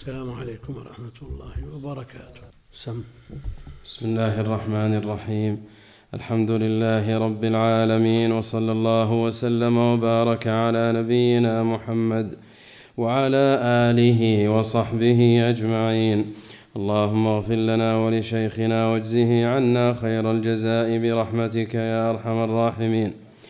السلام عليكم ورحمة الله وبركاته. بسم الله الرحمن الرحيم. الحمد لله رب العالمين، وصلى الله وسلم وبارك على نبينا محمد وعلى آله وصحبه أجمعين. اللهم اغفر لنا ولشيخنا واجزه عنا خير الجزاء برحمتك يا أرحم الراحمين.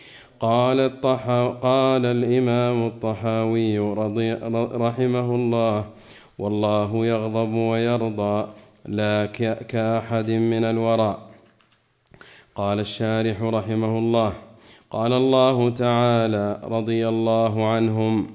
قال الإمام الطحاوي رحمه الله: والله يغضب ويرضى لا كأحد من الورى. قال الشارح رحمه الله: قال الله تعالى: رضي الله عنهم.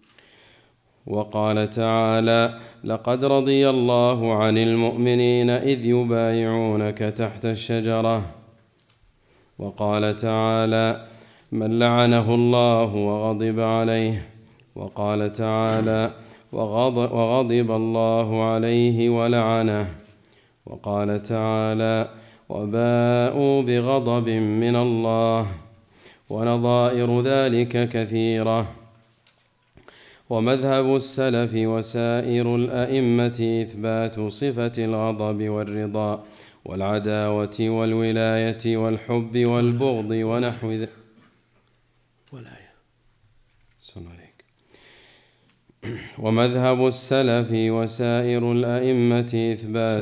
وقال تعالى: لقد رضي الله عن المؤمنين إذ يبايعونك تحت الشجرة. وقال تعالى: من لعنه الله وغضب عليه. وقال تعالى: وغضب الله عليه ولعنه. وقال تعالى: وباءوا بغضب من الله. ونظائر ذلك كثيرة. ومذهب السلف وسائر الأئمة إثبات صفة الغضب والرضا والعداوة والولاية والحب والبغض ونحو ذلك. ومذهب السلف وسائر الأئمة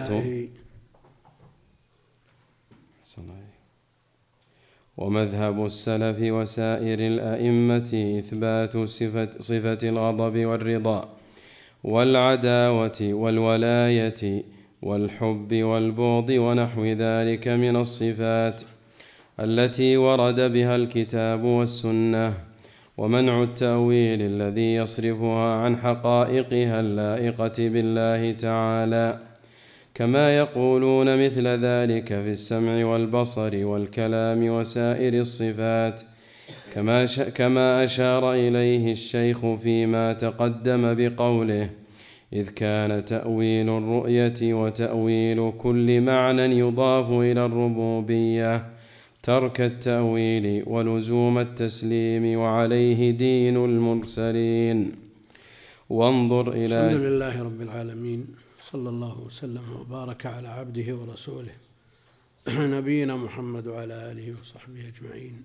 إثبات صفة الغضب والرضا والعداوة والولاية والحب والبغض ونحو ذلك من الصفات التي ورد بها الكتاب والسنة، ومنع التأويل الذي يصرفها عن حقائقها اللائقة بالله تعالى، كما يقولون مثل ذلك في السمع والبصر والكلام وسائر الصفات، كما أشار إليه الشيخ فيما تقدم بقوله: إذ كان تأويل الرؤية وتأويل كل معنى يضاف إلى الربوبية ترك التأويل ولزوم التسليم، وعليه دين المرسلين. وانظر إلى الحمد لله رب العالمين، صلى الله وسلم وبارك على عبده ورسوله نبينا محمد وعلى آله وصحبه أجمعين.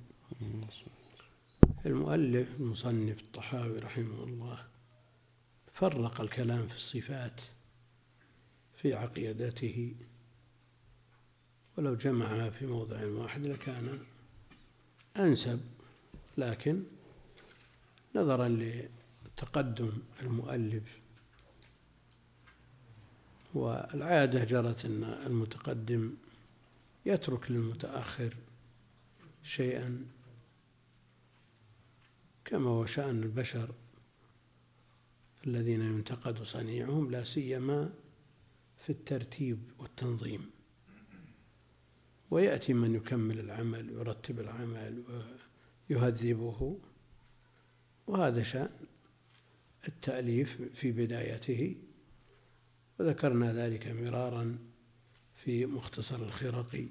المصنف الطحاوي رحمه الله فرق الكلام في الصفات في عقيدته، ولو جمعها في موضع واحد لكان أنسب، لكن نظرا لتقدم المؤلف والعادة جرت أن المتقدم يترك للمتأخر شيئا، كما هو شأن البشر الذين ينتقد صنيعهم، لا سيما في الترتيب والتنظيم، ويأتي من يكمل العمل ويرتب العمل ويهذبه، وهذا شأن التأليف في بدايته، وذكرنا ذلك مرارا في مختصر الخرقي.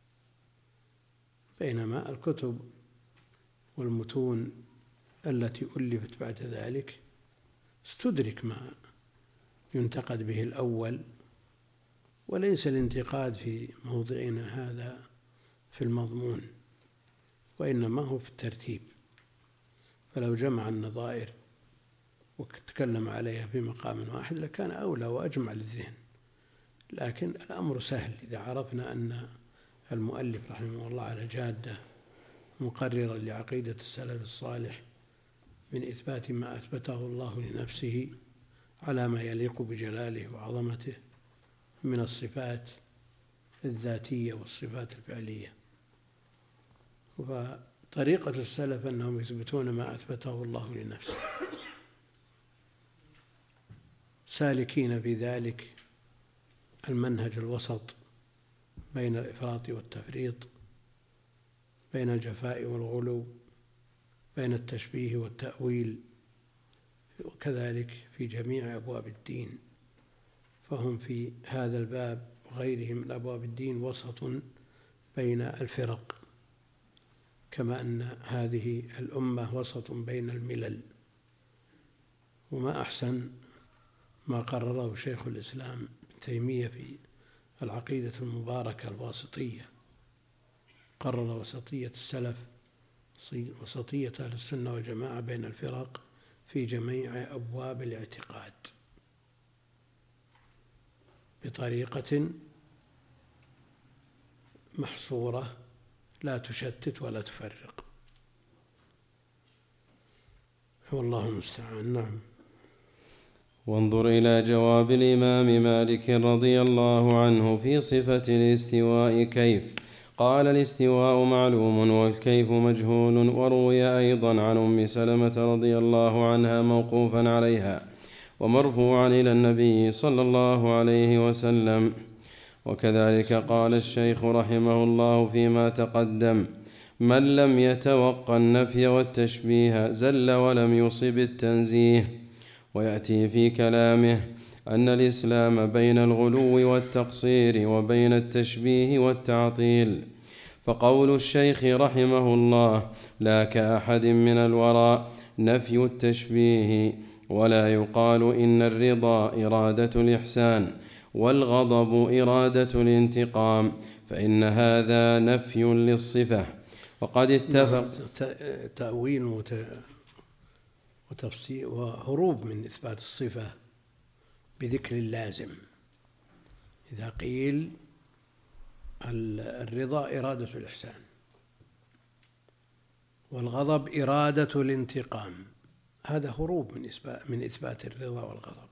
بينما الكتب والمتون التي ألفت بعد ذلك استدرك ما ينتقد به الأول، وليس الانتقاد في موضعنا هذا في المضمون، وإنما هو في الترتيب. فلو جمع النظائر وتكلم عليها في مقام واحد لكان أولى وأجمع للذهن، لكن الأمر سهل إذا عرفنا أن المؤلف رحمه الله على جادة مقررا لعقيدة السلف الصالح من إثبات ما أثبته الله لنفسه على ما يليق بجلاله وعظمته من الصفات الذاتية والصفات الفعلية. وطريقة السلف أنهم يثبتون ما أثبته الله لنفسه، سالكين في ذلك المنهج الوسط بين الإفراط والتفريط، بين الجفاء والغلو، بين التشبيه والتأويل، وكذلك في جميع أبواب الدين. فهم في هذا الباب وغيرهم من أبواب الدين وسط بين الفرق، كما أن هذه الأمة وسط بين الملل. وما أحسن ما قرره شيخ الإسلام ابن تيمية في العقيدة المباركة الواسطية، قرر وسطية السلف، وسطية أهل السنة والجماعة بين الفرق في جميع أبواب الاعتقاد بطريقة محصورة لا تشتت ولا تفرق، والله المستعان. نعم. وانظر إلى جواب الإمام مالك رضي الله عنه في صفة الاستواء كيف قال: الاستواء معلوم والكيف مجهول. وروي أيضا عن أم سلمة رضي الله عنها موقوفا عليها ومرفوعا إلى النبي صلى الله عليه وسلم. وكذلك قال الشيخ رحمه الله فيما تقدم: من لم يتوق النفي والتشبيه زل ولم يصب التنزيه. ويأتي في كلامه أن الإسلام بين الغلو والتقصير وبين التشبيه والتعطيل. فقول الشيخ رحمه الله: لا كأحد من الوراء نفي التشبيه، ولا يقال إن الرضا إرادة الإحسان والغضب إرادة الانتقام، فإن هذا نفي للصفة. وقد اتفق تأويل وتفسير وهروب من إثبات الصفة بذكر اللازم. إذا قيل الرضا إرادة الإحسان والغضب إرادة الانتقام، هذا هروب من إثبات الرضا والغضب.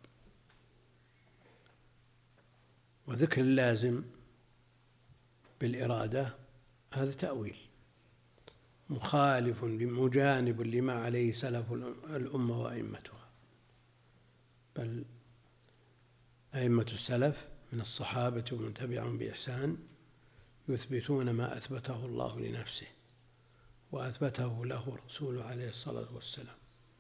وذكر اللازم بالإرادة هذا تأويل مخالف مجانب لما عليه سلف الأمة وأئمتها، بل أئمة السلف من الصحابة ومن تبعهم بإحسان يثبتون ما أثبته الله لنفسه وأثبته له رسوله عليه الصلاة والسلام.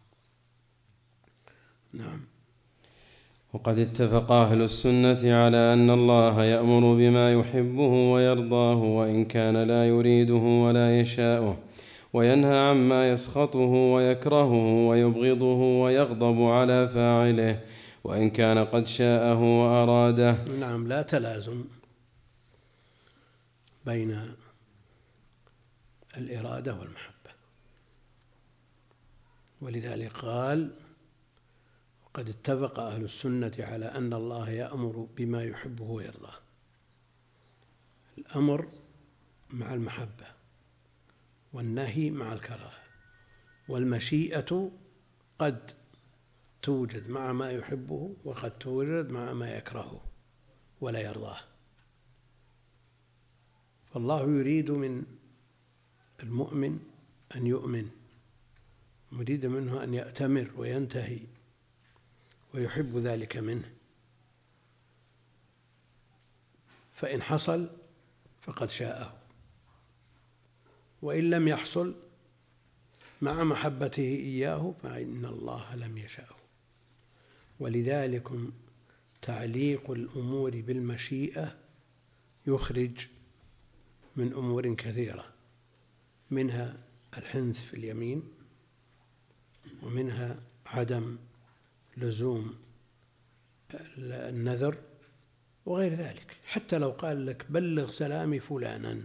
نعم. وقد اتفق أهل السنة على أن الله يأمر بما يحبه ويرضاه وإن كان لا يريده ولا يشاءه، وينهى عما يسخطه ويكرهه ويبغضه ويغضب على فاعله وإن كان قد شاءه وأراده. نعم، لا تلازم بين الإرادة والمحبة، ولذلك قال: وقد اتفق أهل السنة على أن الله يأمر بما يحبه ويرضاه. الأمر مع المحبة والنهي مع الكراهة، والمشيئة قد توجد مع ما يحبه وقد توجد مع ما يكرهه ولا يرضاه. فالله يريد من المؤمن أن يؤمن، يريد منه أن يأتمر وينتهي ويحب ذلك منه، فإن حصل فقد شاءه، وإن لم يحصل مع محبته إياه فإن الله لم يشاءه. ولذلك تعليق الأمور بالمشيئة يخرج من أمور كثيرة، منها الحنث في اليمين، ومنها عدم لزوم النذر وغير ذلك. حتى لو قال لك بلغ سلامي فلانا،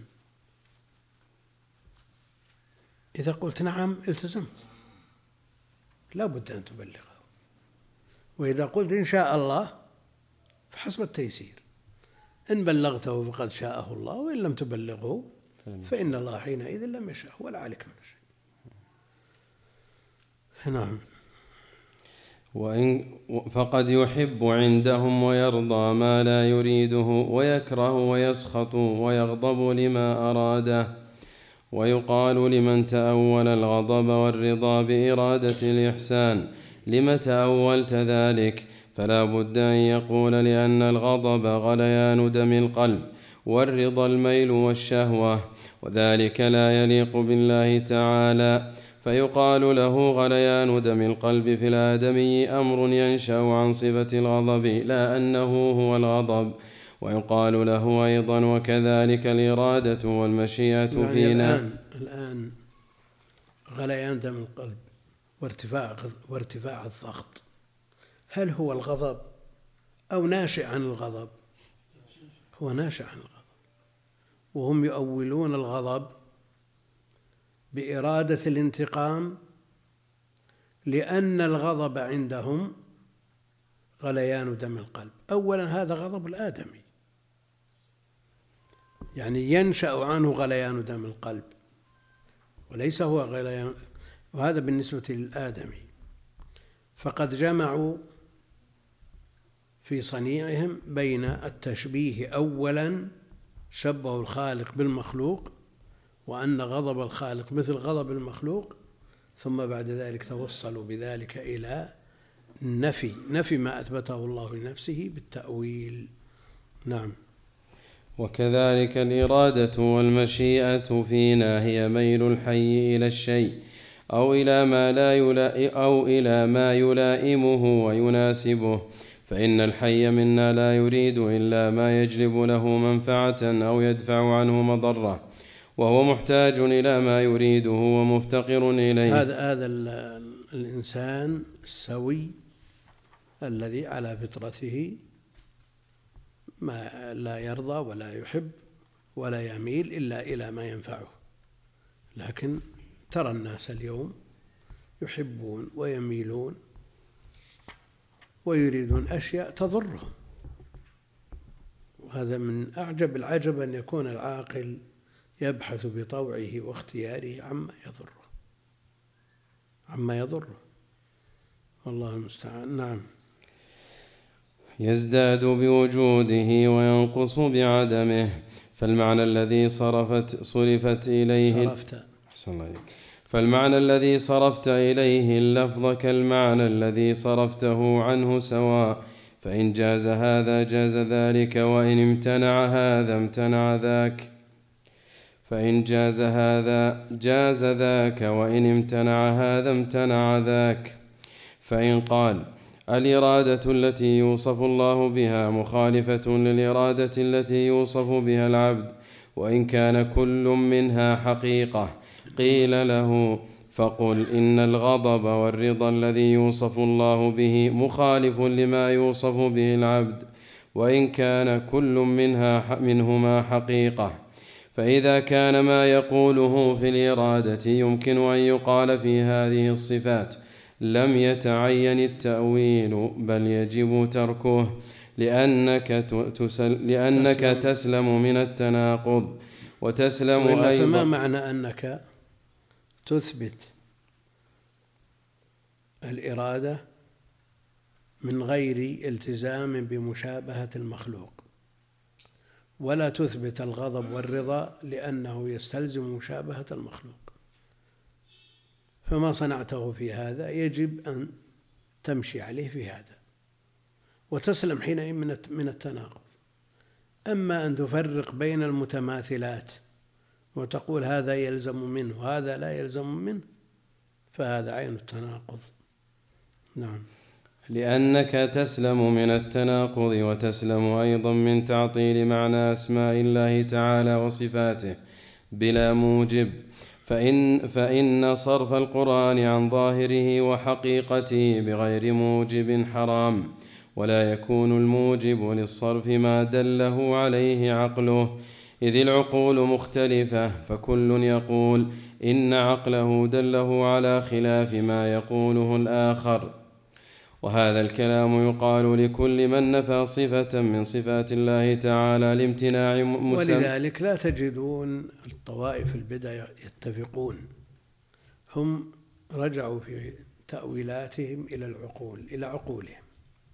إذا قلت نعم التزمت، لا بد أن تبلغه. وإذا قلت إن شاء الله فحسب التيسير، إن بلغته فقد شاءه الله، وإن لم تبلغه فإن الله حينئذ لم يشاء ولا عليك من شيء. نعم. فقد يحب عندهم ويرضى ما لا يريده ويكره ويسخط ويغضب لما أراده. ويقال لمن تأول الغضب والرضا بإرادة الإحسان: لم تأولت ذلك؟ فلا بد أن يقول: لأن الغضب غليان دم القلب، والرضا الميل والشهوة، وذلك لا يليق بالله تعالى. فيقال له: غليان دم القلب في الآدمي أمر ينشأ عن صفة الغضب لا أنه هو الغضب. ويقال له أيضا: وكذلك الإرادة والمشيئة يعني فينا. الآن غليان دم القلب وارتفاع الضغط، هل هو الغضب أو ناشئ عن الغضب؟ هو ناشئ عن الغضب، وهم يؤولون الغضب بإرادة الانتقام، لأن الغضب عندهم غليان دم القلب. أولا هذا غضب الآدمي، يعني ينشأ عنه غليان دم القلب، وليس هو غليان، وهذا بالنسبة للآدمي. فقد جمعوا في صنيعهم بين التشبيه، أولا شبهوا الخالق بالمخلوق، وأن غضب الخالق مثل غضب المخلوق، ثم بعد ذلك توصلوا بذلك إلى نفي ما أثبته الله لنفسه بالتأويل. نعم. وكذلك الإرادة والمشيئة فينا هي ميل الحي إلى الشيء أو إلى ما يلائمه ويناسبه، فإن الحي منا لا يريد إلا ما يجلب له منفعة أو يدفع عنه مضرة، وهو محتاج إلى ما يريده ومفتقر إليه. هذا الإنسان السوي الذي على فطرته ما لا يرضى ولا يحب ولا يميل إلا إلى ما ينفعه. لكن ترى الناس اليوم يحبون ويميلون ويريدون أشياء تضرهم، وهذا من أعجب العجب أن يكون العاقل يبحث بطوعه واختياره عما يضره. والله المستعان. نعم. يزداد بوجوده وينقص بعدمه، فالمعنى الذي صرفت إليه اللفظ كالمعنى الذي صرفته عنه سواء، فإن جاز هذا جاز ذاك، وإن امتنع هذا امتنع ذاك. فإن جاز هذا جاز ذاك، وإن امتنع هذا امتنع ذاك. فإن قال الإرادة التي يوصف الله بها مخالفة للإرادة التي يوصف بها العبد، وإن كان كل منها حقيقة، قيل له فقل إن الغضب والرضا الذي يوصف الله به مخالف لما يوصف به العبد، وإن كان كل منهما حقيقة. فإذا كان ما يقوله في الإرادة يمكن أن يقال في هذه الصفات لم يتعين التأويل، بل يجب تركه، لأنك تسلم من التناقض وتسلم أيضا. فما معنى أنك تثبت الإرادة من غير التزام بمشابهة المخلوق، ولا تثبت الغضب والرضا لأنه يستلزم مشابهة المخلوق؟ فما صنعته في هذا يجب أن تمشي عليه في هذا وتسلم حينئذ من التناقض. أما أن تفرق بين المتماثلات وتقول هذا يلزم منه وهذا لا يلزم منه، فهذا عين التناقض. نعم. لأنك تسلم من التناقض وتسلم أيضا من تعطيل معنى أسماء الله تعالى وصفاته بلا موجب، فإن صرف القرآن عن ظاهره وحقيقته بغير موجب حرام، ولا يكون الموجب للصرف ما دله عليه عقله، إذ العقول مختلفة، فكل يقول إن عقله دله على خلاف ما يقوله الآخر. وهذا الكلام يقال لكل من نفى صفة من صفات الله تعالى لامتناع ولذلك لا تجدون الطوائف البدع يتفقون، هم رجعوا في تأويلاتهم إلى عقولهم،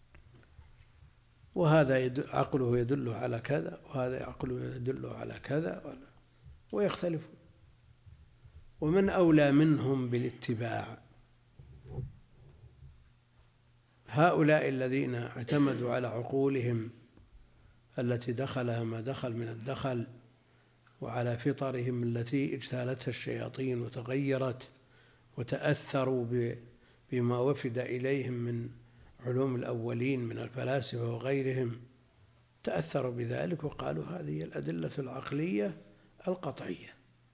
وهذا عقله يدل على كذا وهذا عقله يدل على كذا، ويختلفون. ومن أولى منهم بالاتباع هؤلاء الذين اعتمدوا على عقولهم التي دخلها ما دخل من الدخل، وعلى فطرهم التي اجتالتها الشياطين وتغيرت، وتأثروا بما وفد إليهم من علوم الأولين من الفلاسفة وغيرهم، تأثروا بذلك وقالوا هذه الأدلة العقلية القطعية.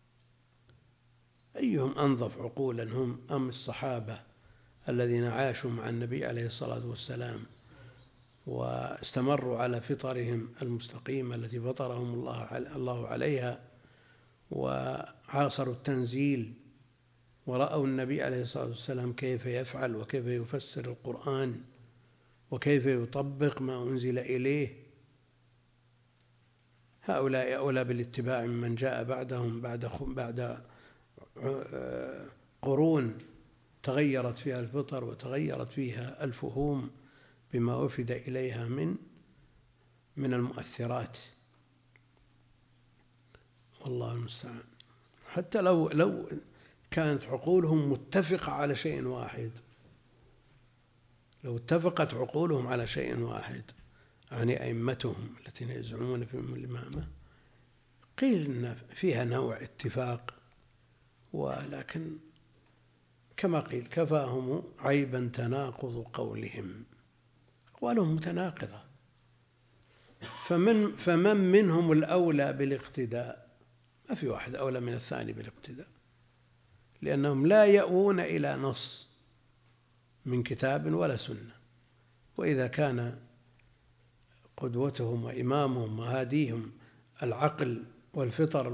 أيهم أنظف عقولا هم أم الصحابة الذين عاشوا مع النبي عليه الصلاة والسلام واستمروا على فطرهم المستقيمة التي فطرهم الله عليها، وعاصروا التنزيل ورأوا النبي عليه الصلاة والسلام كيف يفعل وكيف يفسر القرآن وكيف يطبق ما أنزل إليه، هؤلاء أولى بالاتباع ممن جاء بعدهم بعد قرون تغيرت فيها الفطر وتغيرت فيها الفهوم بما وفد إليها من المؤثرات، والله المستعان. حتى لو كانت عقولهم متفقة على شيء واحد، لو اتفقت عقولهم على شيء واحد، يعني أئمتهم الذين يزعمون فيهم الإمامة، قيل إن فيها نوع اتفاق، ولكن كما قيل كفاهم عيبا تناقض قولهم، أقوالهم متناقضة. فمن منهم الأولى بالاقتداء؟ ما في واحد أولى من الثاني بالاقتداء، لأنهم لا يأوون إلى نص من كتاب ولا سنة، وإذا كان قدوتهم وإمامهم وهاديهم العقل والفطر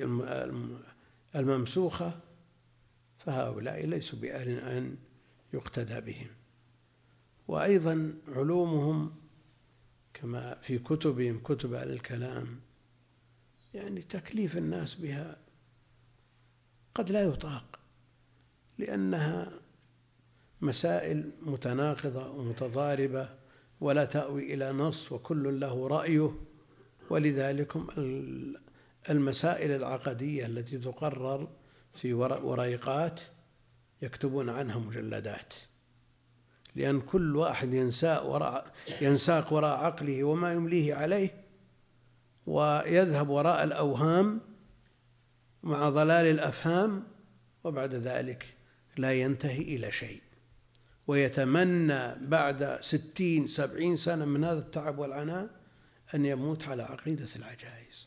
الممسوخة، فهؤلاء ليسوا بأهل أن يقتدى بهم. وأيضا علومهم كما في كتبهم كتب أهل الكلام، يعني تكليف الناس بها قد لا يطاق، لأنها مسائل متناقضة ومتضاربة ولا تأوي إلى نص، وكل له رأيه. ولذلك المسائل العقدية التي تقرر في وريقات يكتبون عنها مجلدات، لأن كل واحد ينساق وراء عقله وما يمليه عليه، ويذهب وراء الأوهام مع ضلال الأفهام، وبعد ذلك لا ينتهي إلى شيء، ويتمنى بعد 60-70 سنة من هذا التعب والعناء أن يموت على عقيدة العجائز.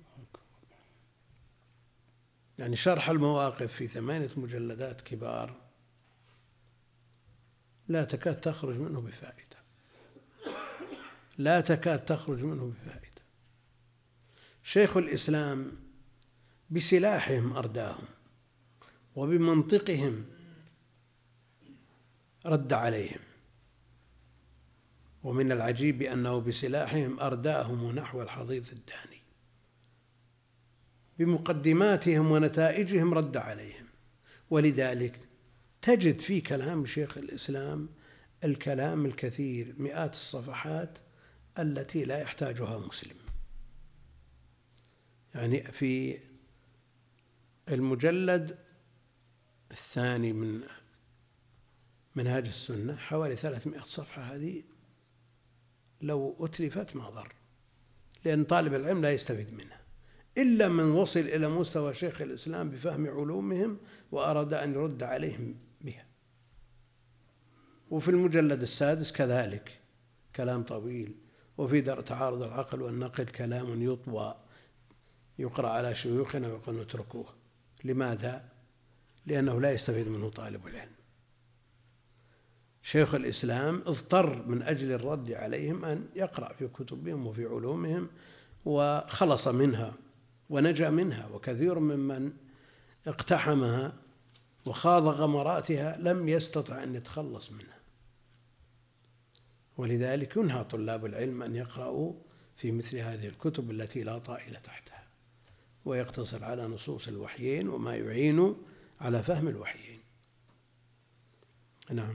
يعني شرح المواقف في 8 مجلدات كبار لا تكاد تخرج منه بفائدة، لا تكاد تخرج منه بفائدة. شيخ الإسلام بسلاحهم أرداهم وبمنطقهم رد عليهم، ومن العجيب أنه بسلاحهم أرداهم نحو الحضيض الداني، بمقدماتهم ونتائجهم رد عليهم. ولذلك تجد في كلام شيخ الإسلام الكلام الكثير، مئات الصفحات التي لا يحتاجها مسلم. يعني في المجلد الثاني من منهاج السنة حوالي 300 صفحة، هذه لو أتلفت ما ضر، لأن طالب العلم لا يستفيد منها إلا من وصل إلى مستوى شيخ الإسلام بفهم علومهم وأراد أن يرد عليهم بها. وفي المجلد السادس كذلك كلام طويل، وفي درء تعارض العقل والنقل كلام يطوى يقرأ على شيوخنا ويقول نتركوه. لماذا؟ لأنه لا يستفيد منه طالب العلم. شيخ الإسلام اضطر من أجل الرد عليهم أن يقرأ في كتبهم وفي علومهم، وخلص منها ونجا منها، وكثير ممن اقتحمها وخاض غمراتها لم يستطع أن يتخلص منها. ولذلك ينهى طلاب العلم أن يقرأوا في مثل هذه الكتب التي لا طائل تحتها، ويقتصر على نصوص الوحيين وما يعين على فهم الوحيين. نعم.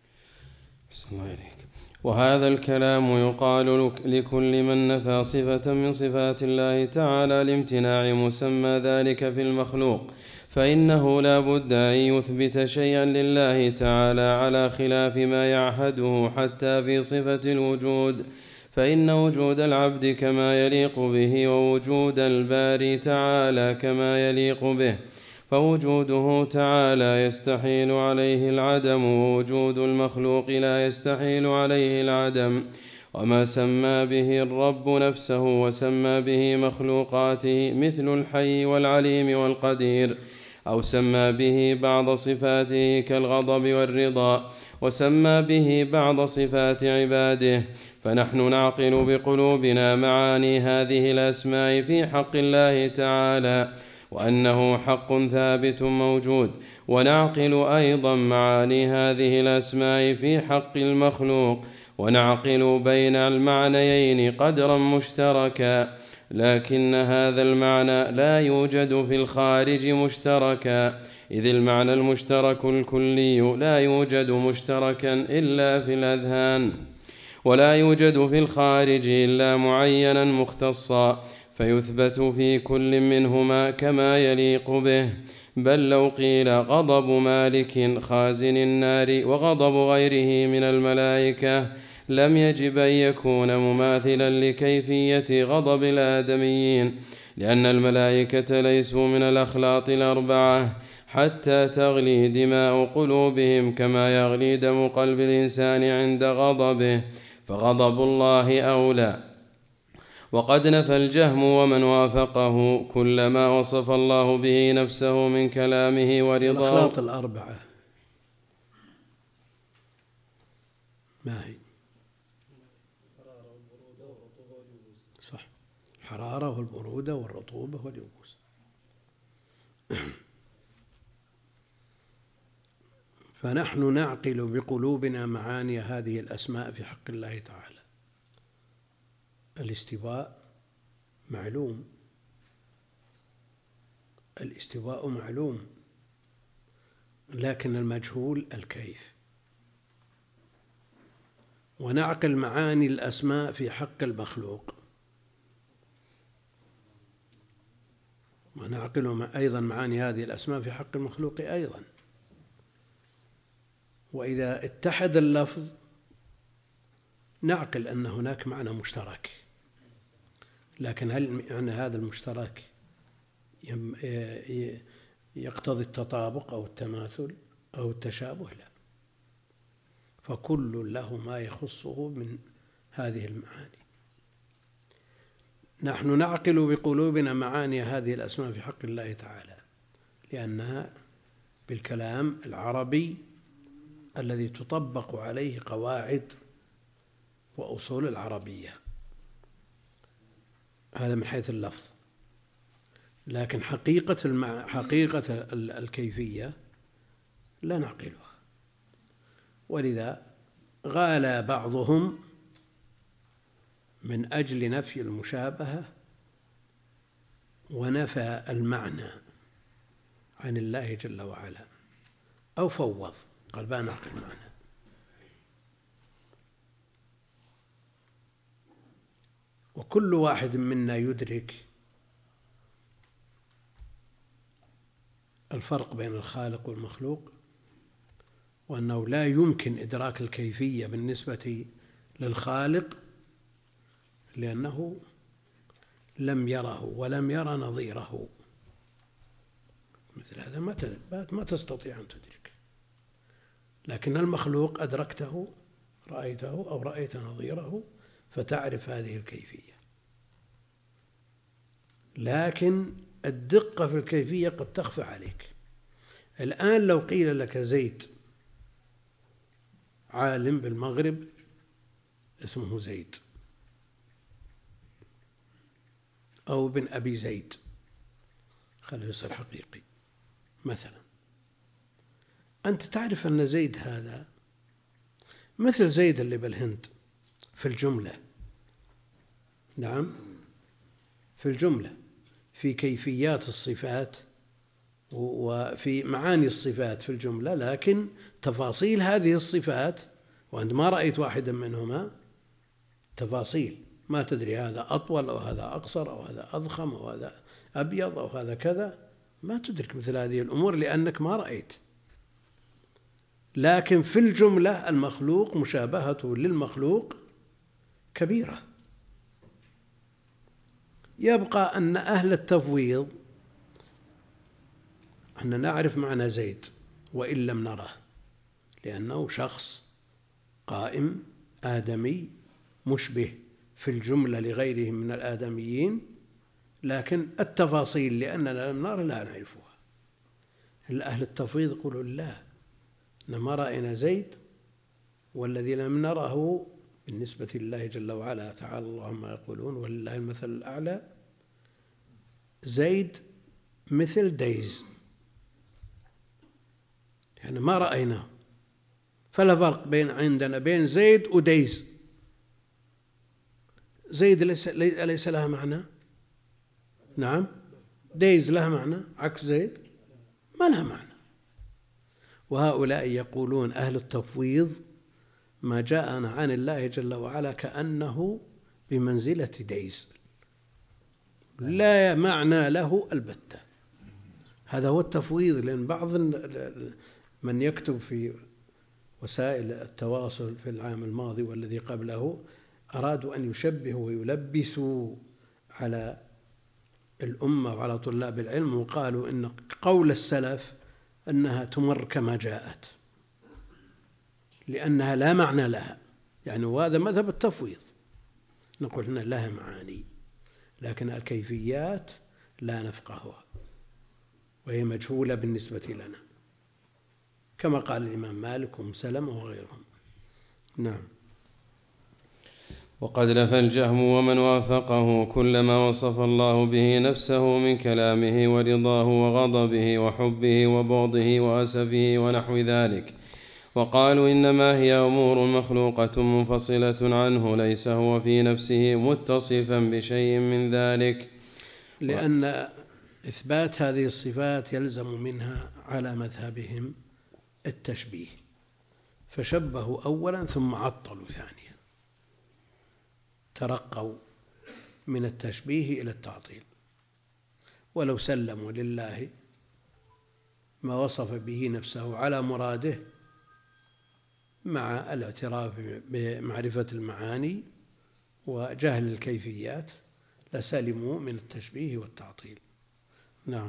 وهذا الكلام يقال لكل من نفى صفة من صفات الله تعالى لامتناع مسمى ذلك في المخلوق، فإنه لا بد أن يثبت شيئا لله تعالى على خلاف ما يعهده حتى في صفة الوجود، فإن وجود العبد كما يليق به ووجود الباري تعالى كما يليق به، فوجوده تعالى يستحيل عليه العدم، ووجود المخلوق لا يستحيل عليه العدم. وما سمى به الرب نفسه وسمى به مخلوقاته مثل الحي والعليم والقدير، أو سمى به بعض صفاته كالغضب والرضا، وسمى به بعض صفات عباده، فنحن نعقل بقلوبنا معاني هذه الأسماء في حق الله تعالى وأنه حق ثابت موجود، ونعقل أيضا معاني هذه الأسماء في حق المخلوق، ونعقل بين المعنيين قدرا مشتركا، لكن هذا المعنى لا يوجد في الخارج مشتركا، إذ المعنى المشترك الكلي لا يوجد مشتركا إلا في الأذهان، ولا يوجد في الخارج إلا معينا مختصا، فيثبت في كل منهما كما يليق به. بل لو قيل غضب مالك خازن النار وغضب غيره من الملائكة لم يجب أن يكون مماثلا لكيفية غضب الآدميين، لأن الملائكة ليسوا من الأخلاط الأربعة حتى تغلي دماء قلوبهم كما يغلي دم قلب الإنسان عند غضبه، فغضب الله أولى. وقد نفى الجهم ومن وافقه كل ما وصف الله به نفسه من كلامه ورضاه. الأخلاط الأربعة ما هي؟ صح، الحرارة والبرودة والرطوبة واليبوس. فنحن نعقل بقلوبنا معاني هذه الأسماء في حق الله تعالى. الاستواء معلوم، الاستواء معلوم، لكن المجهول الكيف. ونعقل معاني الأسماء في حق المخلوق، ونعقل أيضا معاني هذه الأسماء في حق المخلوق أيضا. وإذا اتحد اللفظ نعقل أن هناك معنى مشترك، لكن هل معنى هذا المشترك يقتضي التطابق أو التماثل أو التشابه؟ لا، فكل له ما يخصه من هذه المعاني. نحن نعقل بقلوبنا معاني هذه الأسماء في حق الله تعالى، لأنها بالكلام العربي الذي تطبق عليه قواعد وأصول العربية، هذا من حيث اللفظ. لكن حقيقة الكيفية لا نعقلها، ولذا غالى بعضهم من أجل نفي المشابهة ونفى المعنى عن الله جل وعلا، أو فوض قال لا نعقل المعنى. وكل واحد منا يدرك الفرق بين الخالق والمخلوق، وأنه لا يمكن إدراك الكيفية بالنسبة للخالق لأنه لم يره ولم يرى نظيره. مثل هذا ما تستطيع أن تدرك، لكن المخلوق أدركته، رأيته أو رأيت نظيره فتعرف هذه الكيفية. لكن الدقة في الكيفية قد تخفى عليك. الآن لو قيل لك زيد عالم بالمغرب اسمه زيد، أو ابن أبي زيد، خليه يصير حقيقي مثلا، أنت تعرف أن زيد هذا مثل زيد اللي بالهند في الجملة، نعم في الجملة، في كيفيات الصفات وفي معاني الصفات في الجملة، لكن تفاصيل هذه الصفات وأنت ما رأيت واحدا منهما، تفاصيل ما تدري هذا أطول أو هذا أقصر أو هذا أضخم أو هذا أبيض أو هذا كذا، ما تدرك مثل هذه الأمور لأنك ما رأيت. لكن في الجملة المخلوق مشابهته للمخلوق كبيرة. يبقى أن أهل التفويض أن نعرف معنى زيد وإن لم نره، لأنه شخص قائم آدمي مشبه في الجملة لغيرهم من الآدميين، لكن التفاصيل لأننا لم نره لا نعرفها. أهل التفويض يقولوا لا، ما رأينا زيد والذي لم نره بالنسبة لله جل وعلا تعالى الله ما يقولون ولله المثل الأعلى. زيد مثل ديز، يعني ما رأيناه، فلا فرق عندنا بين زيد وديز. زيد أليس لها معنى؟ نعم. ديز لها معنى عكس زيد؟ ما لها معنى. وهؤلاء يقولون أهل التفويض ما جاءنا عن الله جل وعلا كأنه بمنزلة ديز، لا معنى له البتة. هذا هو التفويض. لأن بعض من يكتب في وسائل التواصل في العام الماضي والذي قبله أرادوا أن يشبهوا ويلبسوا على الأمة وعلى طلاب العلم، وقالوا إن قول السلف أنها تمر كما جاءت لأنها لا معنى لها، يعني وهذا مذهب التفويض. نقول هنا لها معاني لكن الكيفيات لا نفقهها وهي مجهولة بالنسبة لنا، كما قال الإمام مالك وسلمة وغيرهم. نعم. وقد نفى الجهم ومن وافقه كل ما وصف الله به نفسه من كلامه ورضاه وغضبه وحبه وبغضه وأسفه ونحو ذلك، وقالوا إنما هي أمور مخلوقة منفصلة عنه، ليس هو في نفسه متصفا بشيء من ذلك. لأن إثبات هذه الصفات يلزم منها على مذهبهم التشبيه، فشبهوا أولا ثم عطلوا ثانيا، ترقوا من التشبيه إلى التعطيل. ولو سلموا لله ما وصف به نفسه على مراده مع الاعتراف بمعرفة المعاني وجهل الكيفيات لسلموا من التشبيه والتعطيل. نعم.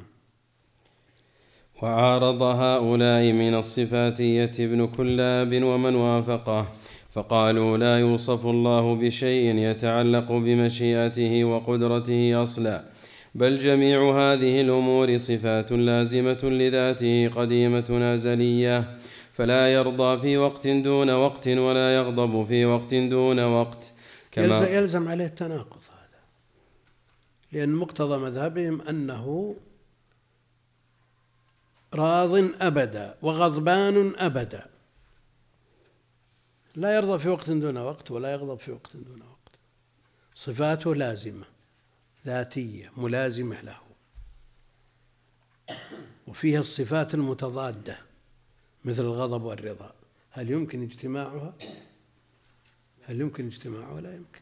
وعارض هؤلاء من الصفاتية ابن كلاب ومن وافقه، فقالوا لا يوصف الله بشيء يتعلق بمشيئته وقدرته أصلا، بل جميع هذه الأمور صفات لازمة لذاته قديمة أزلية، فلا يرضى في وقت دون وقت ولا يغضب في وقت دون وقت. كما يلزم عليه التناقض هذا، لأن مقتضى مذهبهم أنه راض أبدا وغضبان أبدا، لا يرضى في وقت دون وقت ولا يغضب في وقت دون وقت. صفاته لازمة ذاتية ملازمة له، وفيها الصفات المتضادة مثل الغضب والرضا. هل يمكن اجتماعها؟ لا يمكن.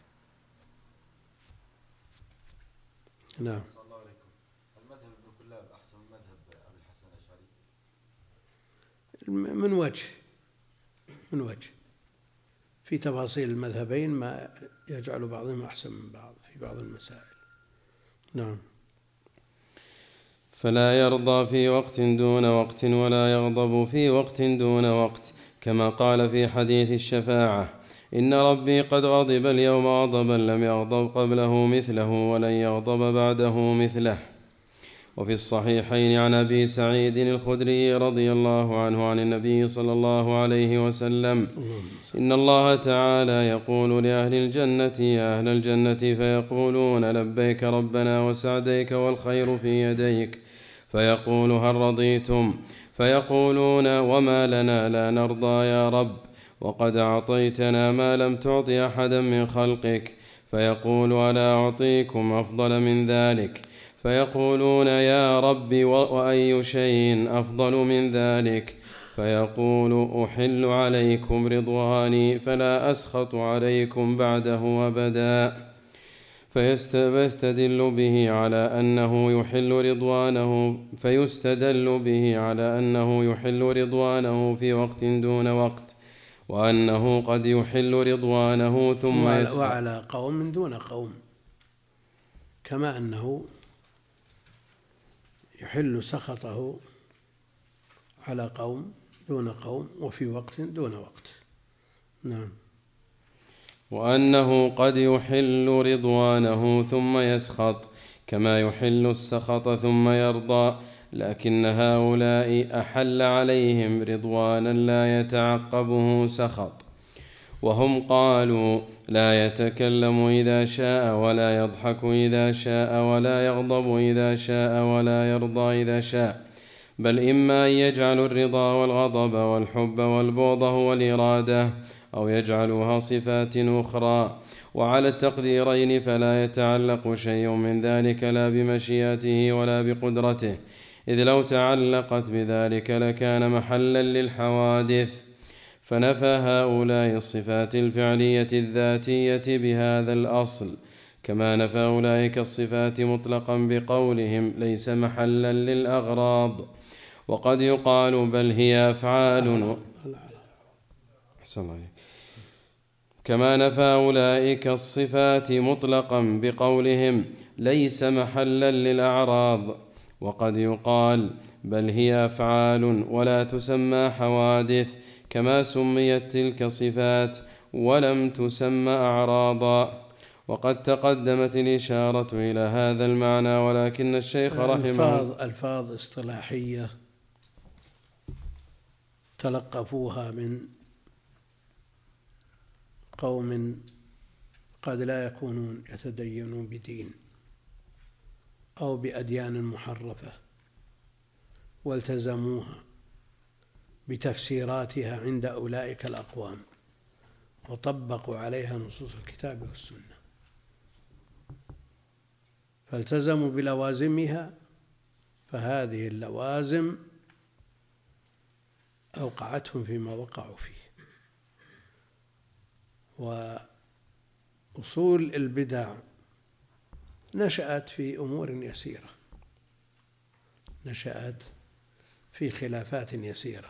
نعم. المذهب ابن كلاب أحسن من مذهب أبي الحسن الأشعري من وجه في تفاصيل المذهبين ما يجعل بعضهم أحسن من بعض في بعض المسائل. نعم. فلا يرضى في وقت دون وقت ولا يغضب في وقت دون وقت، كما قال في حديث الشفاعة: إن ربي قد غضب اليوم غضبا لم يغضب قبله مثله ولن يغضب بعده مثله. وفي الصحيحين عن أبي سعيد الخدري رضي الله عنه عن النبي صلى الله عليه وسلم: إن الله تعالى يقول لأهل الجنة: يا أهل الجنة، فيقولون: لبيك ربنا وسعديك والخير في يديك. فيقول: هل رضيتم؟ فيقولون: وما لنا لا نرضى يا رب، وقد أعطيتنا ما لم تعط أحدا من خلقك. فيقول: ألا أعطيكم أفضل من ذلك؟ فيقولون: يا رب، وأي شيء أفضل من ذلك؟ فيقول: أحل عليكم رضواني فلا أسخط عليكم بعده أبدا. فيستدل به على أنه يحل رضوانه في وقت دون وقت، وأنه قد يحل رضوانه ثم يسخط. وعلى قوم دون قوم، كما أنه يحل سخطه على قوم دون قوم وفي وقت دون وقت. نعم. وأنه قد يحل رضوانه ثم يسخط، كما يحل السخط ثم يرضى، لكن هؤلاء أحل عليهم رضوانا لا يتعقبه سخط. وهم قالوا لا يتكلم إذا شاء ولا يضحك إذا شاء ولا يغضب إذا شاء ولا يرضى إذا شاء، بل إما أن يجعل الرضا والغضب والحب والبغض هو الإرادة أو يجعلها صفات أخرى. وعلى التقديرين فلا يتعلق شيء من ذلك لا بمشيئته ولا بقدرته، إذ لو تعلقت بذلك لكان محلا للحوادث. فنفى هؤلاء الصفات الفعلية الذاتية بهذا الأصل، كما نفى أولئك الصفات مطلقا بقولهم ليس محلا للأغراض. وقد يقال بل هي أفعال كما نفى أولئك الصفات مطلقا بقولهم ليس محلا للأعراض. وقد يقال بل هي أفعال ولا تسمى حوادث، كما سميت تلك صفات ولم تسمى أعراضا. وقد تقدمت الإشارة إلى هذا المعنى، ولكن الشيخ رحمه ألفاظ اصطلاحية تلقفوها من قوم قد لا يكونون يتدينون بدين أو بأديان محرفة، والتزموها بتفسيراتها عند أولئك الأقوام وطبقوا عليها نصوص الكتاب والسنة، فالتزموا بلوازمها، فهذه اللوازم أوقعتهم فيما وقعوا فيه. وأصول البدع نشأت في أمور يسيرة، نشأت في خلافات يسيرة،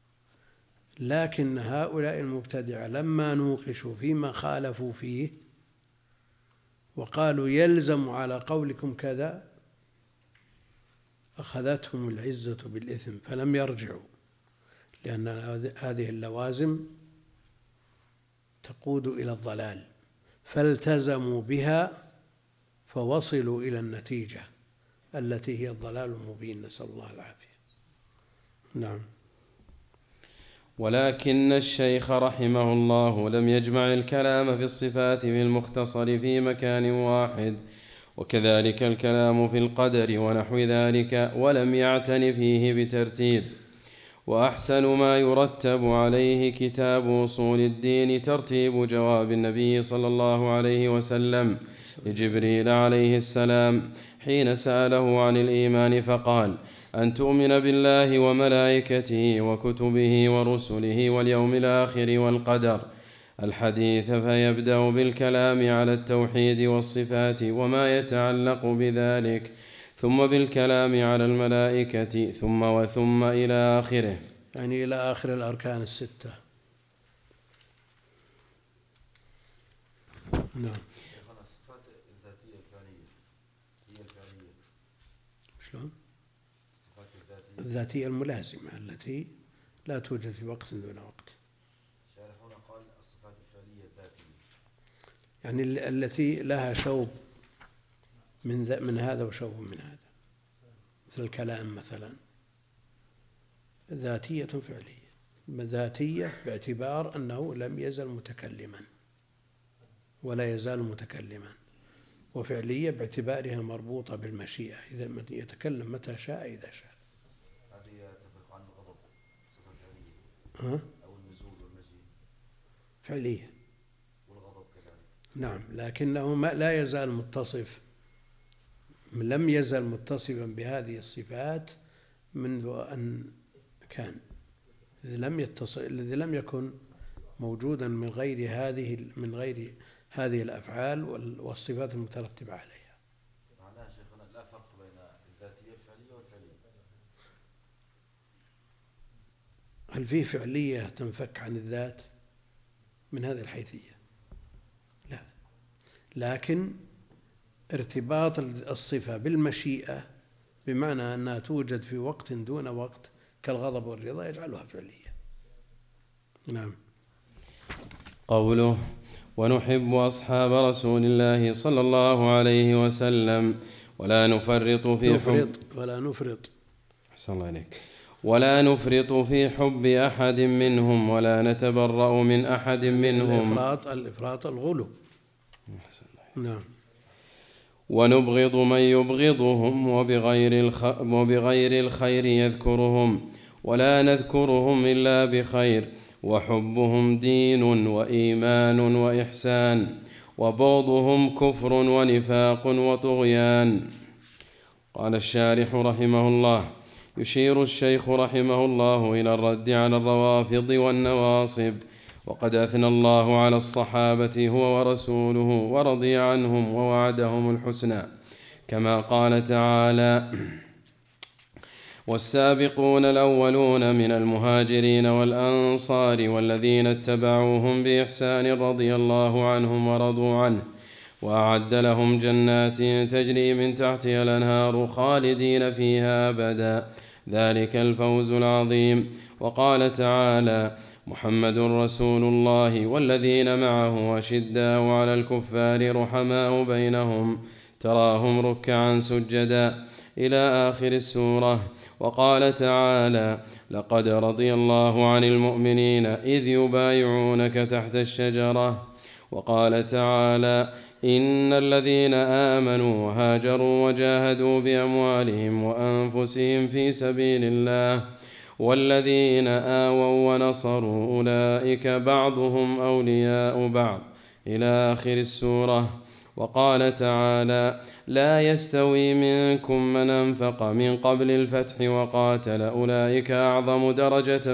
لكن هؤلاء المبتدعة لما نوقشوا فيما خالفوا فيه وقالوا يلزم على قولكم كذا أخذتهم العزة بالإثم فلم يرجعوا، لأن هذه اللوازم تقود إلى الضلال، فالتزموا بها فوصلوا إلى النتيجة التي هي الضلال المبين، نسأل الله العافية. نعم. ولكن الشيخ رحمه الله لم يجمع الكلام في الصفات في المختصر في مكان واحد، وكذلك الكلام في القدر ونحو ذلك، ولم يعتن فيه بترتيب. وأحسن ما يرتب عليه كتاب أصول الدين ترتيب جواب النبي صلى الله عليه وسلم لجبريل عليه السلام حين سأله عن الإيمان فقال: أن تؤمن بالله وملائكته وكتبه ورسله واليوم الآخر والقدر، الحديث، فيبدأ بالكلام على التوحيد والصفات وما يتعلق بذلك، ثم بالكلام على الملائكة، ثم إلى آخره، يعني إلى آخر الأركان الستة. نعم. الصفات الذاتية الفعلية هي الفعلية. شلون؟ الذاتية الملازمة التي لا توجد في وقت دون وقت. الشارح هنا قال الصفات الفعلية الذاتية، يعني التي لها شوب من هذا وشوب من هذا، مثل الكلام مثلا ذاتية فعلية. ذاتية باعتبار أنه لم يزل متكلما ولا يزال متكلما، وفعلية باعتبارها مربوطة بالمشيئة، إذا يتكلم متى شاء إذا شاء. هذه تفرق عن الغضب، صفة فعلية، أو النزول والمجيء فعلية، والغضب كذلك. نعم، لكنه لا يزال متصف، لم يزل متصفا بهذه الصفات منذ أن كان، الذي لم يكن موجودا من غير هذه الأفعال والصفات المترتبة عليها. معناها شيخنا لا فرق بين الذاتية الفعلية والفعلية. هل فيه فعلية تنفك عن الذات من هذه الحيثية؟ لا، لكن ارتباط الصفة بالمشيئة بمعنى أنها توجد في وقت دون وقت كالغضب والرضا يجعلها فعلية. نعم. قوله: ونحب أصحاب رسول الله صلى الله عليه وسلم ولا نفرط في حب، ولا نفرط. أحسن الله عليك. ولا نفرط في حب أحد منهم ولا نتبرأ من أحد منهم. الإفراط الغلو. نعم. ونبغض من يبغضهم وبغير الخير يذكرهم ولا نذكرهم إلا بخير، وحبهم دين وإيمان وإحسان، وبغضهم كفر ونفاق وطغيان. قال الشارح رحمه الله: يشير الشيخ رحمه الله إلى الرد على الروافض والنواصب، وقد أثنى الله على الصحابة هو ورسوله ورضي عنهم ووعدهم الحسنى، كما قال تعالى: والسابقون الأولون من المهاجرين والأنصار والذين اتبعوهم بإحسان رضي الله عنهم ورضوا عنه وأعد لهم جنات تجري من تحتها الأنهار خالدين فيها أبدا، ذلك الفوز العظيم. وقال تعالى: محمد رسول الله والذين معه أشداء على الكفار رحماء بينهم تراهم ركعا سجدا إلى آخر السورة. وقال تعالى: لقد رضي الله عن المؤمنين إذ يبايعونك تحت الشجرة. وقال تعالى: إن الذين آمنوا وهاجروا وجاهدوا بأموالهم وأنفسهم في سبيل الله والذين آووا ونصروا أولئك بعضهم أولياء بعض إلى آخر السورة. وقال تعالى: لا يستوي منكم من أنفق من قبل الفتح وقاتل أولئك أعظم درجة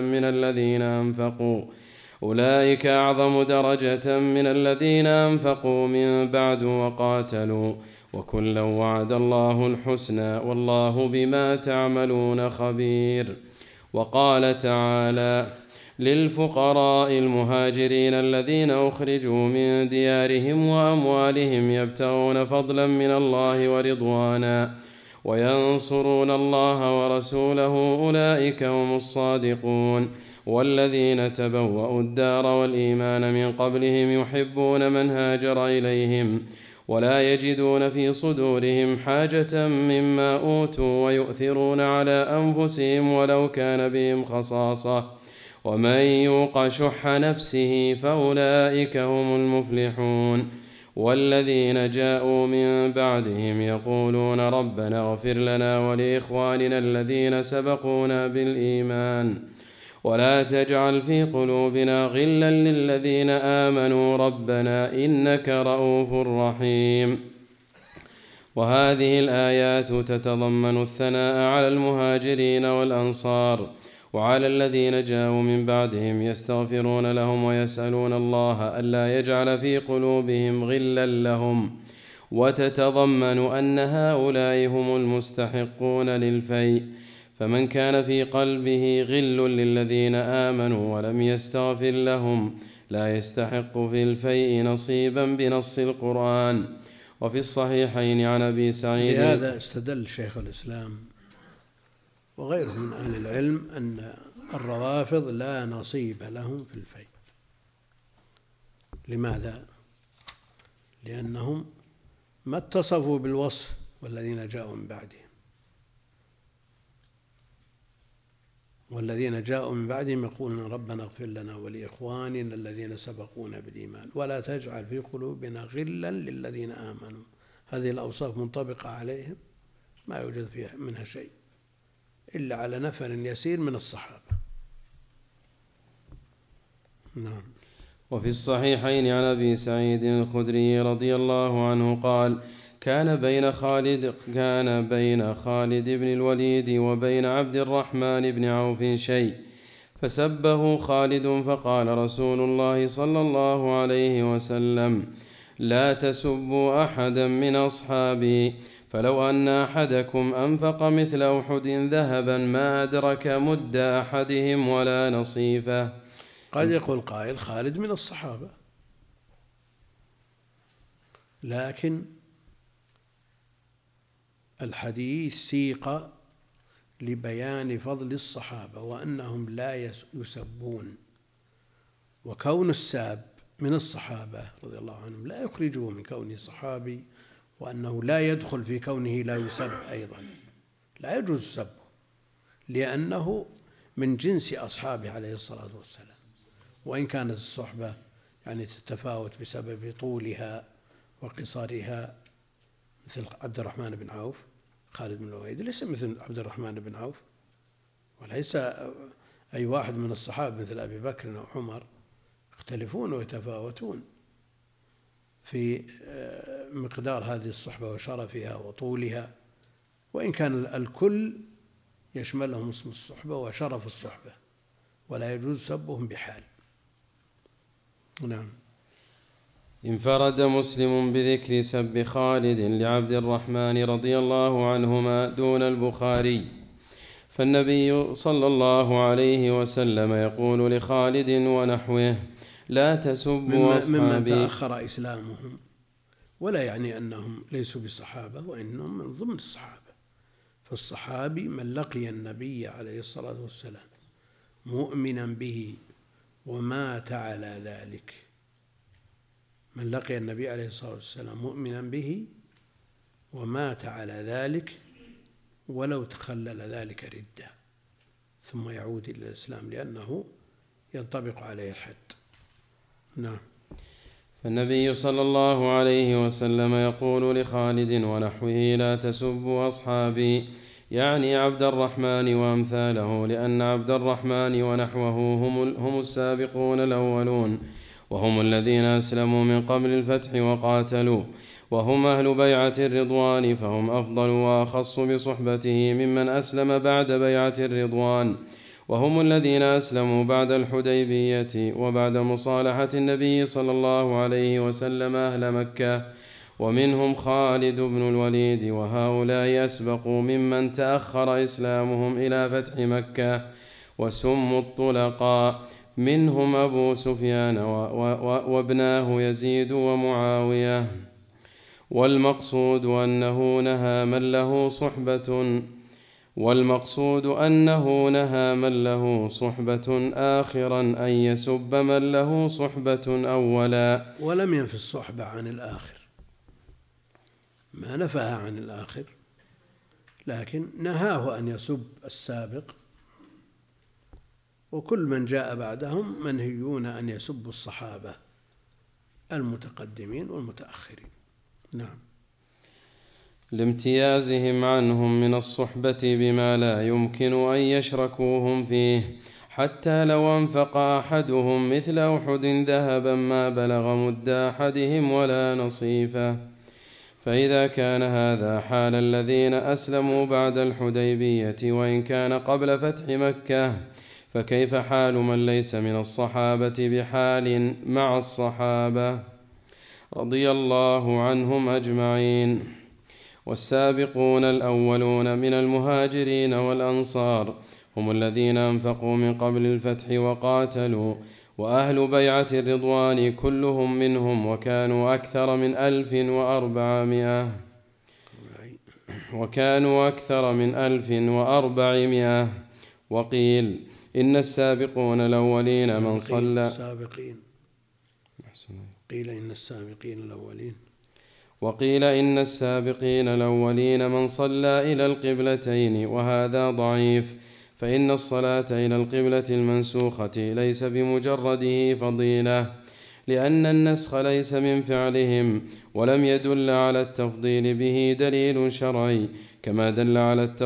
من الذين أنفقوا من بعد وقاتلوا، وكلا وعد الله الحسنى والله بما تعملون خبير. وقال تعالى: للفقراء المهاجرين الذين أخرجوا من ديارهم وأموالهم يبتغون فضلا من الله ورضوانا وينصرون الله ورسوله أولئك هم الصادقون. والذين تبوأوا الدار والإيمان من قبلهم يحبون من هاجر إليهم ولا يجدون في صدورهم حاجة مما أوتوا ويؤثرون على أنفسهم ولو كان بهم خصاصة ومن يوق شح نفسه فأولئك هم المفلحون. والذين جاءوا من بعدهم يقولون ربنا اغفر لنا ولإخواننا الذين سبقونا بالإيمان ولا تجعل في قلوبنا غلا للذين آمنوا ربنا إنك رؤوف رحيم. وهذه الآيات تتضمن الثناء على المهاجرين والأنصار وعلى الذين جاءوا من بعدهم يستغفرون لهم ويسألون الله ألا يجعل في قلوبهم غلا لهم، وتتضمن أن هؤلاء هم المستحقون للفيء، فمن كان في قلبه غل للذين آمنوا ولم يستغفر لهم لا يستحق في الفيء نصيبا بنص القرآن. وفي الصحيحين عن أبي سعيد بهذا استدل شيخ الإسلام وغيره من أهل العلم أن الروافض لا نصيب لهم في الفيء. لماذا؟ لأنهم ما اتصفوا بالوصف والذين جاءوا من بعدهم، والذين جاءوا من بعدهم يقولون ربنا اغفر لنا ولإخواننا الذين سبقونا بالإيمان ولا تجعل في قلوبنا غلا للذين آمنوا. هذه الأوصاف منطبقة عليهم ما يوجد فيها منها شيء إلا على نفر يسير من الصحابة. نعم. وفي الصحيحين عن أبي سعيد الخدري رضي الله عنه قال: كان بين خالد بن الوليد وبين عبد الرحمن بن عوف شيء، فسبه خالد فقال رسول الله صلى الله عليه وسلم: لا تسبوا أحدا من أصحابي، فلو أن أحدكم أنفق مثل أحد ذهبا ما أدرك مد أحدهم ولا نصيفه. قد يقول قائل خالد من الصحابة، لكن الحديث سيق لبيان فضل الصحابة وأنهم لا يسبون، وكون الساب من الصحابة رضي الله عنهم لا يخرجه من كونه صحابي، وأنه لا يدخل في كونه لا يسب أيضا، لا يجوز سبه لأنه من جنس أصحابه عليه الصلاة والسلام، وإن كانت الصحبة يعني تتفاوت بسبب طولها وقصرها، مثل عبد الرحمن بن عوف. خالد بن الوليد ليس مثل عبد الرحمن بن عوف، وليس أي واحد من الصحابة مثل أبي بكر أو عمر، يختلفون ويتفاوتون في مقدار هذه الصحبة وشرفها وطولها، وإن كان الكل يشملهم اسم الصحبة وشرف الصحبة، ولا يجوز سبهم بحال. نعم. انفرد مسلم بذكر سب خالد لعبد الرحمن رضي الله عنهما دون البخاري، فالنبي صلى الله عليه وسلم يقول لخالد ونحوه: لا تسبوا أصحابي. ممن تأخر إسلامهم، ولا يعني أنهم ليسوا بصحابة، وإنهم من ضمن الصحابة. فالصحابي من لقي النبي عليه الصلاة والسلام مؤمنا به ومات على ذلك، من لقي النبي عليه الصلاة والسلام مؤمنا به ومات على ذلك ولو تخلل ذلك ردة ثم يعود إلى الإسلام، لأنه ينطبق عليه الحد. نعم. فالنبي صلى الله عليه وسلم يقول لخالد ونحوه: لا تسبوا أصحابي، يعني عبد الرحمن وأمثاله، لأن عبد الرحمن ونحوه هم السابقون الأولون، وهم الذين أسلموا من قبل الفتح وقاتلوا، وهم أهل بيعة الرضوان، فهم أفضل وأخص بصحبته ممن أسلم بعد بيعة الرضوان، وهم الذين أسلموا بعد الحديبية وبعد مصالحة النبي صلى الله عليه وسلم أهل مكة، ومنهم خالد بن الوليد، وهؤلاء أسبقوا ممن تأخر إسلامهم إلى فتح مكة، وسموا الطلقاء، منهم أبو سفيان وابناه يزيد ومعاوية. والمقصود أنه نهى من له صحبة آخرا أن يسب من له صحبة أولا. ولم ينفي الصحبة عن الآخر، ما نفاها عن الآخر، لكن نهاه أن يسب السابق، وكل من جاء بعدهم منهيون أن يسبوا الصحابة المتقدمين والمتأخرين. نعم. لامتيازهم عنهم من الصحبة بما لا يمكن أن يشركوهم فيه، حتى لو أنفق أحدهم مثل أحد ذهبا ما بلغ مد أحدهم ولا نصيفه. فإذا كان هذا حال الذين أسلموا بعد الحديبية وإن كان قبل فتح مكة، فكيف حال من ليس من الصحابة بحال مع الصحابة رضي الله عنهم أجمعين؟ والسابقون الأولون من المهاجرين والأنصار هم الذين أنفقوا من قبل الفتح وقاتلوا، وأهل بيعة الرضوان كلهم منهم، وكانوا أكثر من 1400. وقيل إن السابقين الأولين من صلى إلى القبلتين، وهذا ضعيف، فإن الصلاة إلى القبلة المنسوخة ليس بمجرده فضيلة، لأن النسخ ليس من فعلهم، ولم يدل على التفضيل به دليل شرعي، كما دل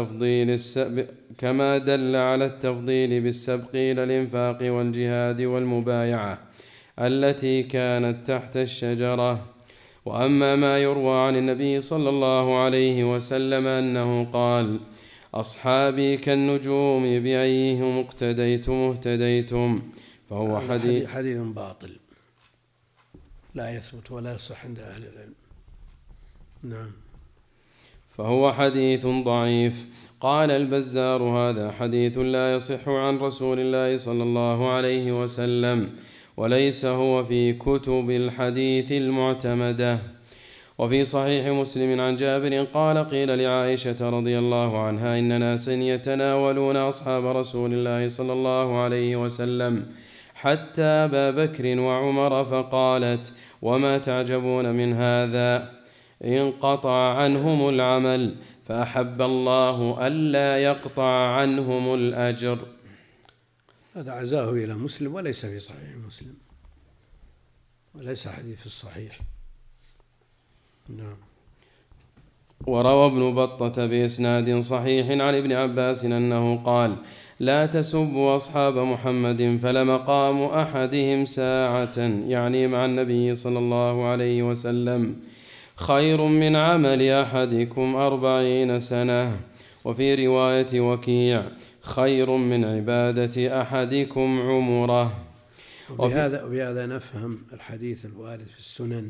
على التفضيل بالسبق إلى الإنفاق والجهاد والمبايعة التي كانت تحت الشجرة. وأما ما يروى عن النبي صلى الله عليه وسلم أنه قال: أصحابي كالنجوم بأيهم اقتديتم اهتديتم، فهو حديث باطل لا يثبت ولا يصح عند أهل العلم. نعم. فهو حديث ضعيف. قال البزار: هذا حديث لا يصح عن رسول الله صلى الله عليه وسلم، وليس هو في كتب الحديث المعتمدة. وفي صحيح مسلم عن جابر قال: قيل لعائشة رضي الله عنها: إن ناسا يتناولون أصحاب رسول الله صلى الله عليه وسلم حتى أبا بكر وعمر، فقالت: وما تعجبون من هذا؟ انقطع عنهم العمل، فأحب الله ألا يقطع عنهم الأجر. هذا عزاه إلى مسلم وليس في صحيح مسلم، وليس حديث الصحيح. نعم. وروى ابن بطة بإسناد صحيح عن ابن عباس أنه قال: لا تسبوا أصحاب محمد فلمقام أحدهم ساعة، يعني مع النبي صلى الله عليه وسلم، خير من عمل أحدكم 40 سنة. وفي رواية وكيع: خير من عبادة أحدكم عمره. وبهذا نفهم الحديث الوارد في السنن،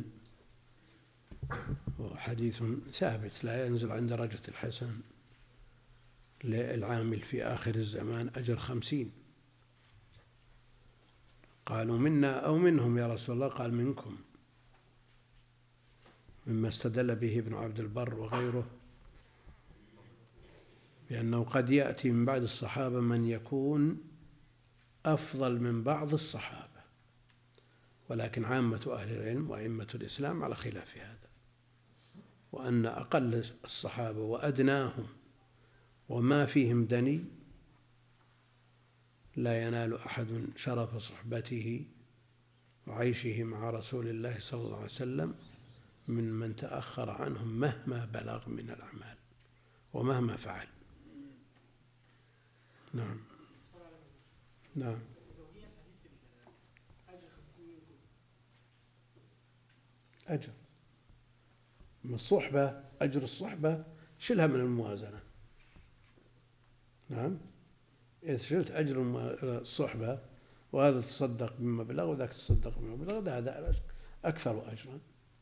وحديث ثابت لا ينزل عن درجة الحسن، للعامل في آخر الزمان أجر 50. قالوا منا أو منهم يا رسول الله؟ قال منكم، مما استدل به ابن عبد البر وغيره، بأنه قد يأتي من بعد الصحابة من يكون أفضل من بعض الصحابة، ولكن عامة أهل العلم وأئمة الإسلام على خلاف هذا، وأن أقل الصحابة وأدناهم وما فيهم دني لا ينال أحد شرف صحبته وعيشه مع رسول الله صلى الله عليه وسلم من تأخر عنهم مهما بلغ من الأعمال ومهما فعل. نعم. نعم. أجر من الصحبة، أجر الصحبة شلها من الموازنة. نعم. إذا شلت أجر الصحبة وهذا تصدق بمبلغ وذاك تصدق بمبلغ، هذا أكثر أجرا.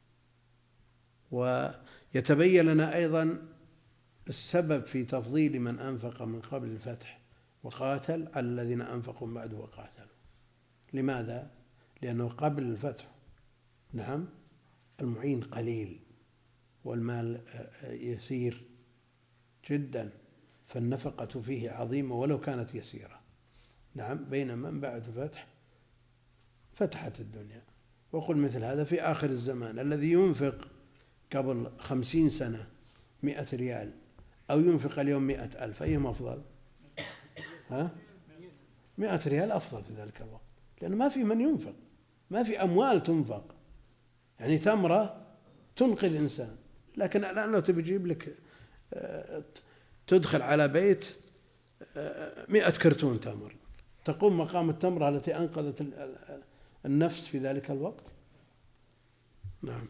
ويتبين لنا أيضا السبب في تفضيل من أنفق من قبل الفتح وقاتل على الذين أنفقوا بعد وقاتلوا. لماذا؟ لأنه قبل الفتح نعم المعين قليل والمال يسير جدا، فالنفقة فيه عظيمة ولو كانت يسيرة. نعم. بينما من بعد الفتح فتحت الدنيا. وقل مثل هذا في آخر الزمان، الذي ينفق قبل 50 سنة 100 ريال أو ينفق اليوم 100,000، أيهم أفضل؟ 100 ريال أفضل في ذلك الوقت، لأنه ما في من ينفق، ما في أموال تنفق. يعني تمرة تنقذ إنسان، لكن الآن لو تبي تجيب لك تدخل على بيت 100 كرتون تمر، تقوم مقام التمرة التي أنقذت النفس في ذلك الوقت. نعم.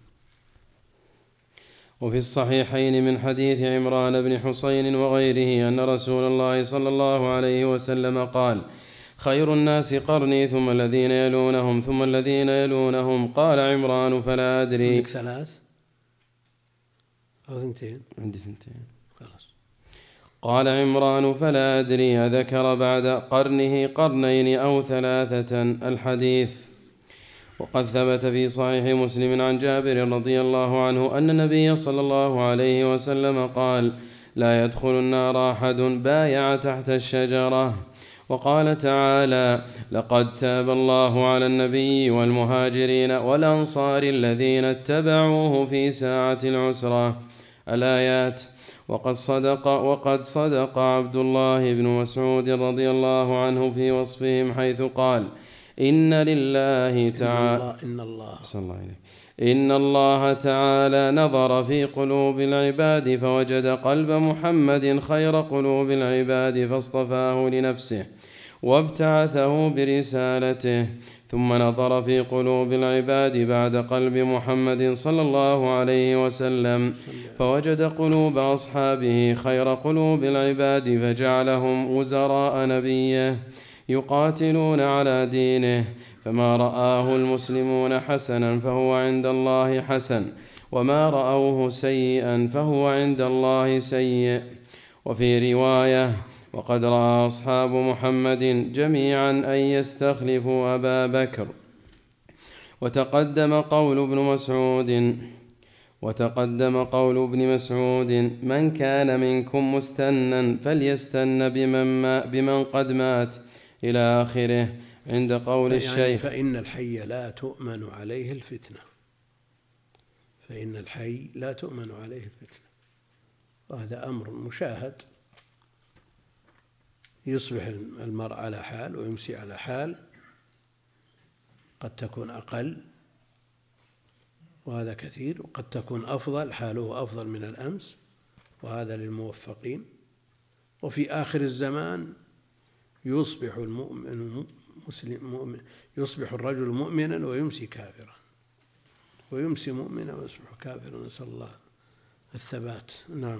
وفي الصحيحين من حديث عمران بن حسين وغيره أن رسول الله صلى الله عليه وسلم قال: خير الناس قرني ثم الذين يلونهم ثم الذين يلونهم. قال عمران: فلا أدري. عندك 3 أو 2؟ عندي 2. خلاص. قال عمران: فلا أدري أذكر بعد قرنه قرنين أو 3. الحديث. وقد ثبت في صحيح مسلم عن جابر رضي الله عنه أن النبي صلى الله عليه وسلم قال: لا يدخل النار أحد بايع تحت الشجرة. وقال تعالى: لقد تاب الله على النبي والمهاجرين والأنصار الذين اتبعوه في ساعة العسرة. الآيات. وقد صدق عبد الله بن مسعود رضي الله عنه في وصفهم حيث قال: إن الله تعالى نظر في قلوب العباد فوجد قلب محمد خير قلوب العباد فاصطفاه لنفسه وابتعثه برسالته، ثم نظر في قلوب العباد بعد قلب محمد صلى الله عليه وسلم فوجد قلوب أصحابه خير قلوب العباد فجعلهم وزراء نبيه يقاتلون على دينه، فما رآه المسلمون حسنا فهو عند الله حسن، وما رأوه سيئا فهو عند الله سيء. وفي رواية: وقد رأى أصحاب محمد جميعا أن يستخلفوا أبا بكر. وتقدم قول ابن مسعود: من كان منكم مستنا فليستن بمن قد مات، إلى آخره، عند قول الشيخ: فإن الحي لا تؤمن عليه الفتنة. فإن الحي لا تؤمن عليه الفتنة. وهذا أمر مشاهد، يصبح المرء على حال ويمسي على حال، قد تكون أقل وهذا كثير، وقد تكون أفضل، حاله أفضل من الأمس، وهذا للموفقين. وفي آخر الزمان يصبح المؤمن مسلم، يصبح الرجل مؤمنا ويمسي كافرا، ويمسي مؤمنا ويصبح كافرا، نسأل الله الثبات. نعم.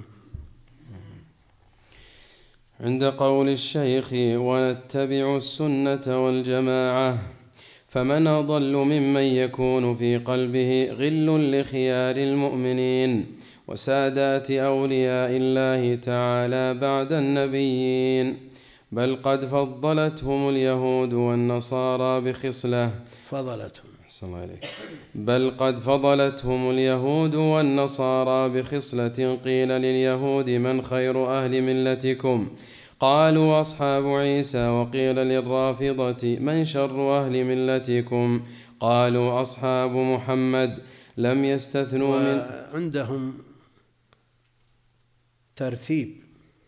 عند قول الشيخ ونتبع السنة والجماعة، فمن أضل ممن يكون في قلبه غل لخيار المؤمنين وسادات أولياء الله تعالى بعد النبيين، بل قد فضلتهم اليهود والنصارى بخصلة بل قد فضلتهم اليهود والنصارى بخصلة. قيل لليهود من خير أهل ملتكم؟ قالوا أصحاب عيسى. وقيل للرافضة من شر أهل ملتكم؟ قالوا أصحاب محمد. لم يستثنوا من عندهم ترتيب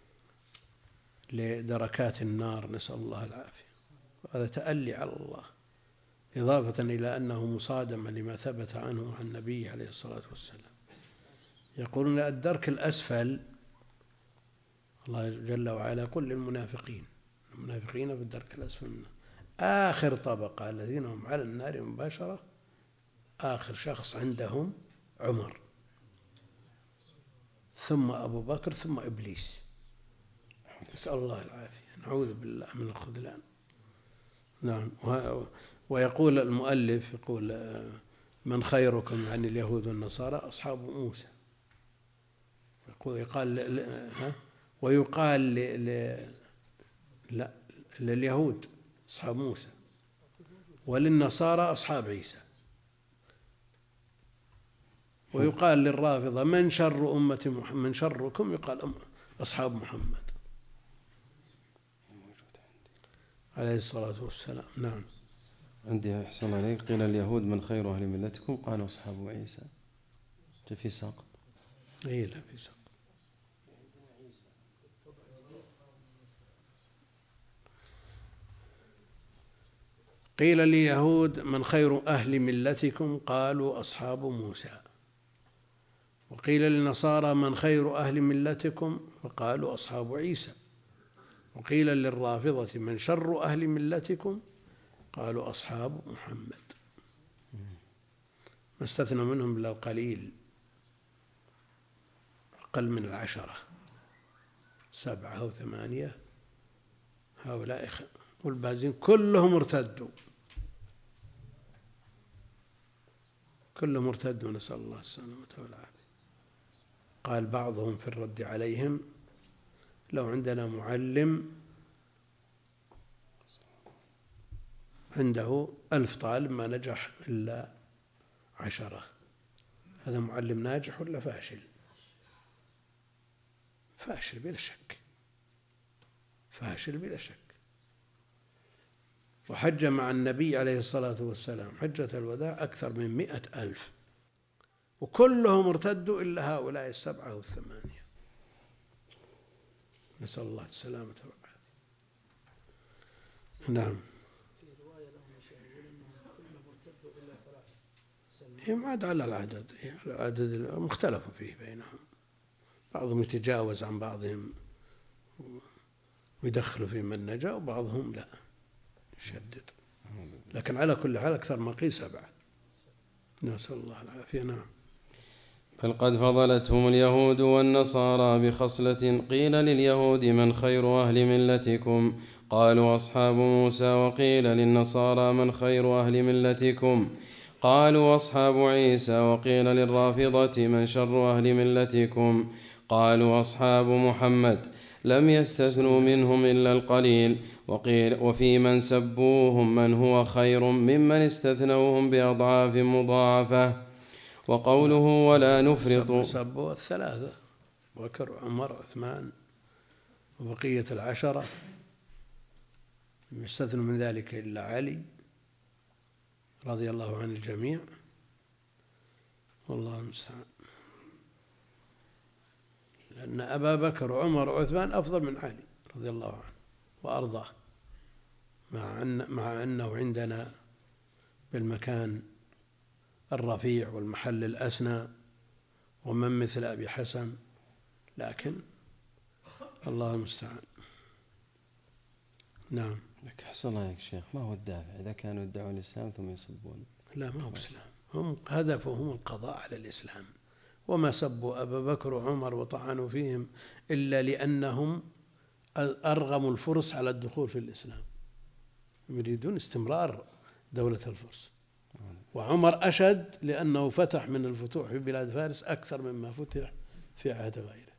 لدركات النار، نسأل الله العافية، وهذا تألي على الله، إضافة إلى أنه مصادم لما ثبت عنه عن النبي عليه الصلاة والسلام. يقولون الدرك الأسفل، الله جل وعلا يقول للمنافقين، المنافقين في الدرك الأسفل منه. آخر طبقة الذين هم على النار مباشرة، آخر شخص عندهم عمر، ثم أبو بكر، ثم إبليس، نسأل الله العافية، نعوذ بالله من الخذلان. نعم. ويقول المؤلف، يقول من خيركم عن اليهود والنصارى؟ أصحاب موسى. ويقال لليهود أصحاب موسى، وللنصارى أصحاب عيسى. ويقال للرافضة من شر أمة محمد؟ من شركم؟ يقال أصحاب محمد عليه الصلاة والسلام. نعم. عندي أحسن عليك. قيل اليهود من خير أهل ملتكم؟ قالوا أصحاب عيسى. في ساق. إيه لا في ساق. قيل لليهود من خير أهل ملتكم؟ قالوا أصحاب موسى. وقيل للنصارى من خير أهل ملتكم؟ فقالوا أصحاب عيسى. وقيل للرافضة من شر أهل ملتكم؟ قالوا أصحاب محمد. ما استثنى منهم إلا القليل، أقل من 10، 7 أو 8، هؤلاء والباقين كلهم ارتدوا، كلهم ارتدوا، نسأل الله السلامة والعافية. قال بعضهم في الرد عليهم لو عندنا معلم عنده 1000 طالب ما نجح إلا 10، هذا معلم ناجح ولا فاشل؟ فاشل بلا شك، فاشل بلا شك. وحج مع النبي عليه الصلاة والسلام حجة الوداع أكثر من 100,000، وكلهم ارتدوا إلا هؤلاء 7 أو 8. نسأل الله السلامة والعافية. نعم. هم عاد على العدد، العدد مختلف فيه بينهم، بعضهم يتجاوز عن بعضهم ويدخل في من نجا، وبعضهم لا يشدد، لكن على كل حال أكثر ما قيل 7. نسأل الله العافية. نعم. بل قد فضلتهم اليهود والنصارى بخصلة. قيل لليهود من خير أهل ملتكم؟ قالوا أصحاب موسى. وقيل للنصارى من خير أهل ملتكم؟ قالوا أصحاب عيسى. وقيل للرافضة من شر أهل ملتكم؟ قالوا أصحاب محمد. لم يستثنوا منهم إلا القليل. وقيل وفي من سبوهم من هو خير ممن استثنوهم بأضعاف مضاعفة. وقوله ولا نفرط. سبوا 3: بكر وعمر وعثمان وبقية 10، لم يستثنوا من ذلك إلا علي رضي الله عن الجميع، والله المستعان. أن أبا بكر وعمر وعثمان أفضل من علي رضي الله عنه وأرضاه، مع أنه عندنا بالمكان الرفيع والمحل الأسنى ومن مثل أبي حسن، لكن الله المستعان. نعم. لك حصل عليك شيخ، ما هو الدافع إذا كانوا يدعون الإسلام ثم يسبون؟ لا، ما هو إسلام، هم هدفهم القضاء على الإسلام، وما سبوا أبا بكر وعمر وطعنوا فيهم إلا لأنهم أرغموا الفرس على الدخول في الإسلام، يريدون استمرار دولة الفرس. وعمر أشد لأنه فتح من الفتوح في بلاد فارس أكثر مما فتح في عهد غيره.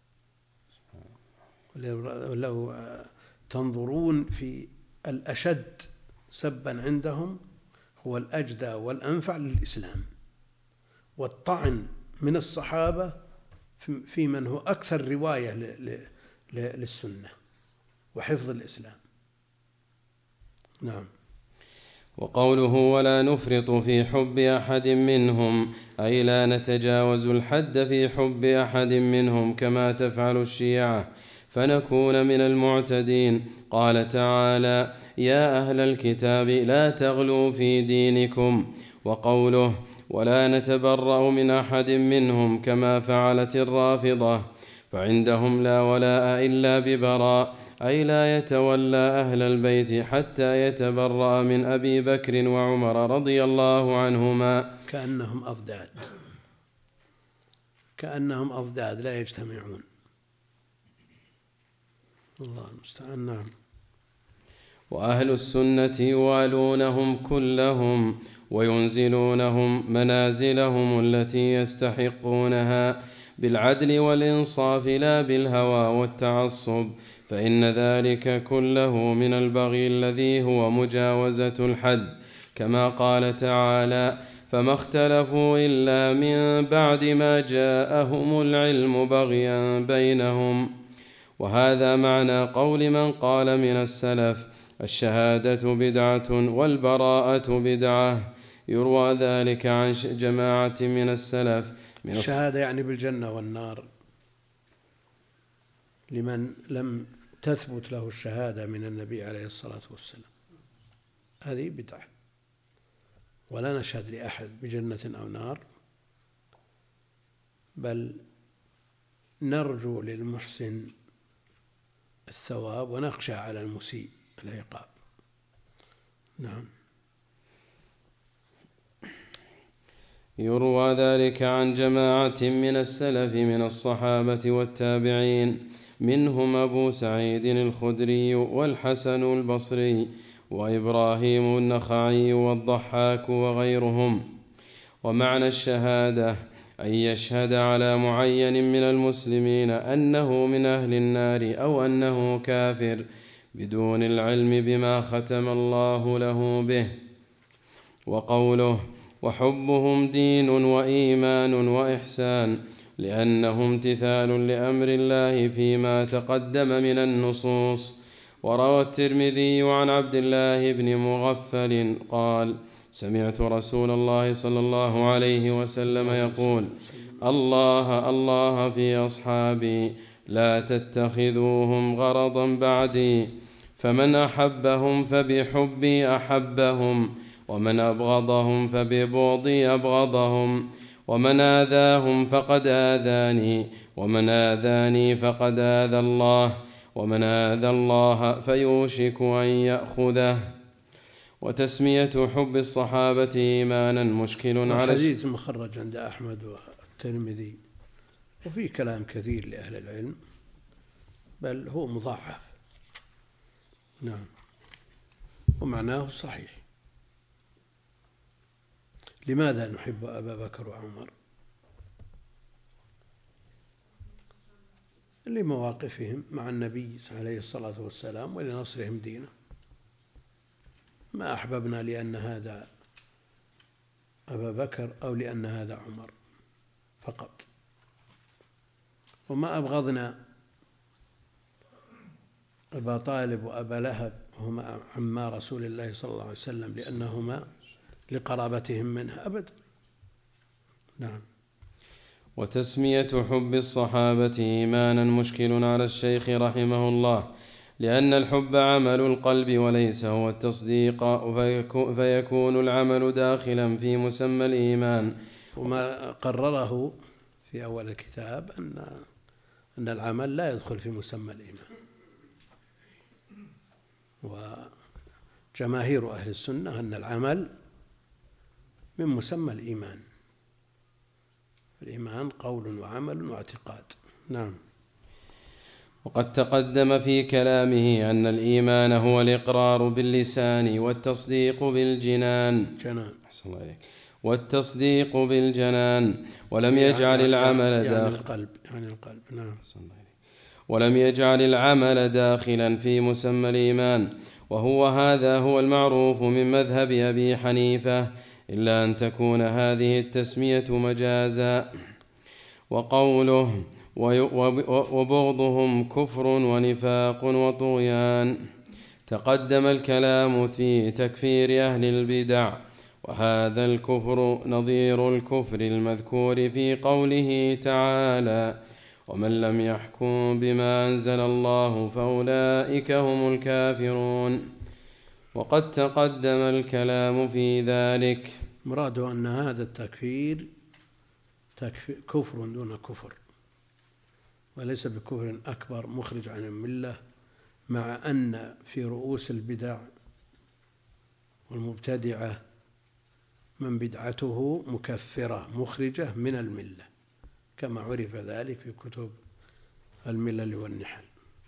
ولو تنظرون في الأشد سبا عندهم هو الأجدى والأنفع للإسلام، والطعن من الصحابة في من هو أكثر رواية للسنة وحفظ الإسلام. نعم. وقوله ولا نفرط في حب أحد منهم، أي لا نتجاوز الحد في حب أحد منهم كما تفعل الشيعة فنكون من المعتدين. قال تعالى يا أهل الكتاب لا تغلوا في دينكم. وقوله ولا نتبرأ من أحد منهم كما فعلت الرافضة، فعندهم لا ولاء إلا ببراء، أي لا يتولى أهل البيت حتى يتبرأ من أبي بكر وعمر رضي الله عنهما. كأنهم أضداد لا يجتمعون. الله المستعان. نعم. وأهل السنة يوالونهم كلهم وينزلونهم منازلهم التي يستحقونها بالعدل والإنصاف لا بالهوى والتعصب، فإن ذلك كله من البغي الذي هو مجاوزة الحد، كما قال تعالى فما اختلفوا إلا من بعد ما جاءهم العلم بغيا بينهم. وهذا معنى قول من قال من السلف الشهادة بدعة والبراءة بدعة. يروى ذلك عن جماعة من السلف الشهادة يعني بالجنة والنار لمن لم تثبت له الشهادة من النبي عليه الصلاة والسلام، هذه بدعة، ولا نشهد لأحد بجنة أو نار، بل نرجو للمحسن الثواب ونخشى على المسيء العقاب. نعم. يروى ذلك عن جماعة من السلف من الصحابة والتابعين، منهم أبو سعيد الخدري والحسن البصري وإبراهيم النخعي والضحاك وغيرهم. ومعنى الشهادة أن يشهد على معين من المسلمين أنه من أهل النار أو أنه كافر بدون العلم بما ختم الله له به. وقوله وحبهم دين وإيمان وإحسان لأنه امتثال لأمر الله فيما تقدم من النصوص. وروى الترمذي عن عبد الله بن مغفل قال سمعت رسول الله صلى الله عليه وسلم يقول الله الله في أصحابي لا تتخذوهم غرضا بعدي، فمن أحبهم فبحبي أحبهم، ومن أبغضهم فببغضي أبغضهم، ومن آذاهم فقد آذاني، ومن آذاني فقد آذى الله، ومن آذى الله فيوشك أن يأخذه. وتسمية حب الصحابة إيمانا مشكل على الحديث مخرج عند أحمد والترمذي، وفي كلام كثير لأهل العلم، بل هو مضاعف. نعم. ومعناه صحيح. لماذا نحب أبا بكر وعمر؟ لمواقفهم مع النبي عليه الصلاة والسلام ولنصرهم دينه. ما أحببنا لأن هذا أبا بكر أو لأن هذا عمر فقط، وما أبغضنا أبا طالب وأبا لهب هما عما رسول الله صلى الله عليه وسلم لأنهما لقرابتهم منها أبدا. نعم. وتسمية حب الصحابة إيمانا مشكل على الشيخ رحمه الله، لأن الحب عمل القلب وليس هو التصديق، فيكون العمل داخلا في مسمى الإيمان. وما قرره في أول الكتاب أن العمل لا يدخل في مسمى الإيمان، وجماهير أهل السنة أن العمل من مسمى الإيمان. الإيمان قول وعمل واعتقاد. نعم. وقد تقدم في كلامه أن الإيمان هو الإقرار باللسان والتصديق بالجنان. والتصديق بالجنان، ولم يجعل العمل القلب. نعم. ولم يجعل العمل داخلا في مسمى الإيمان، هذا هو المعروف من مذهب أبي حنيفة، إلا أن تكون هذه التسمية مجازا. وقوله وبغضهم كفر ونفاق وطغيان، تقدم الكلام في تكفير أهل البدع، وهذا الكفر نظير الكفر المذكور في قوله تعالى: ومن لم يحكم بما أنزل الله فأولئك هم الكافرون. وقد تقدم الكلام في ذلك. مراده أن هذا التكفير كفر دون كفر، وليس بكفر أكبر مخرج عن الملة، مع أن في رؤوس البدع والمبتدعة من بدعته مكفرة مخرجة من الملة، كما عرف ذلك في كتب الملل والنحل.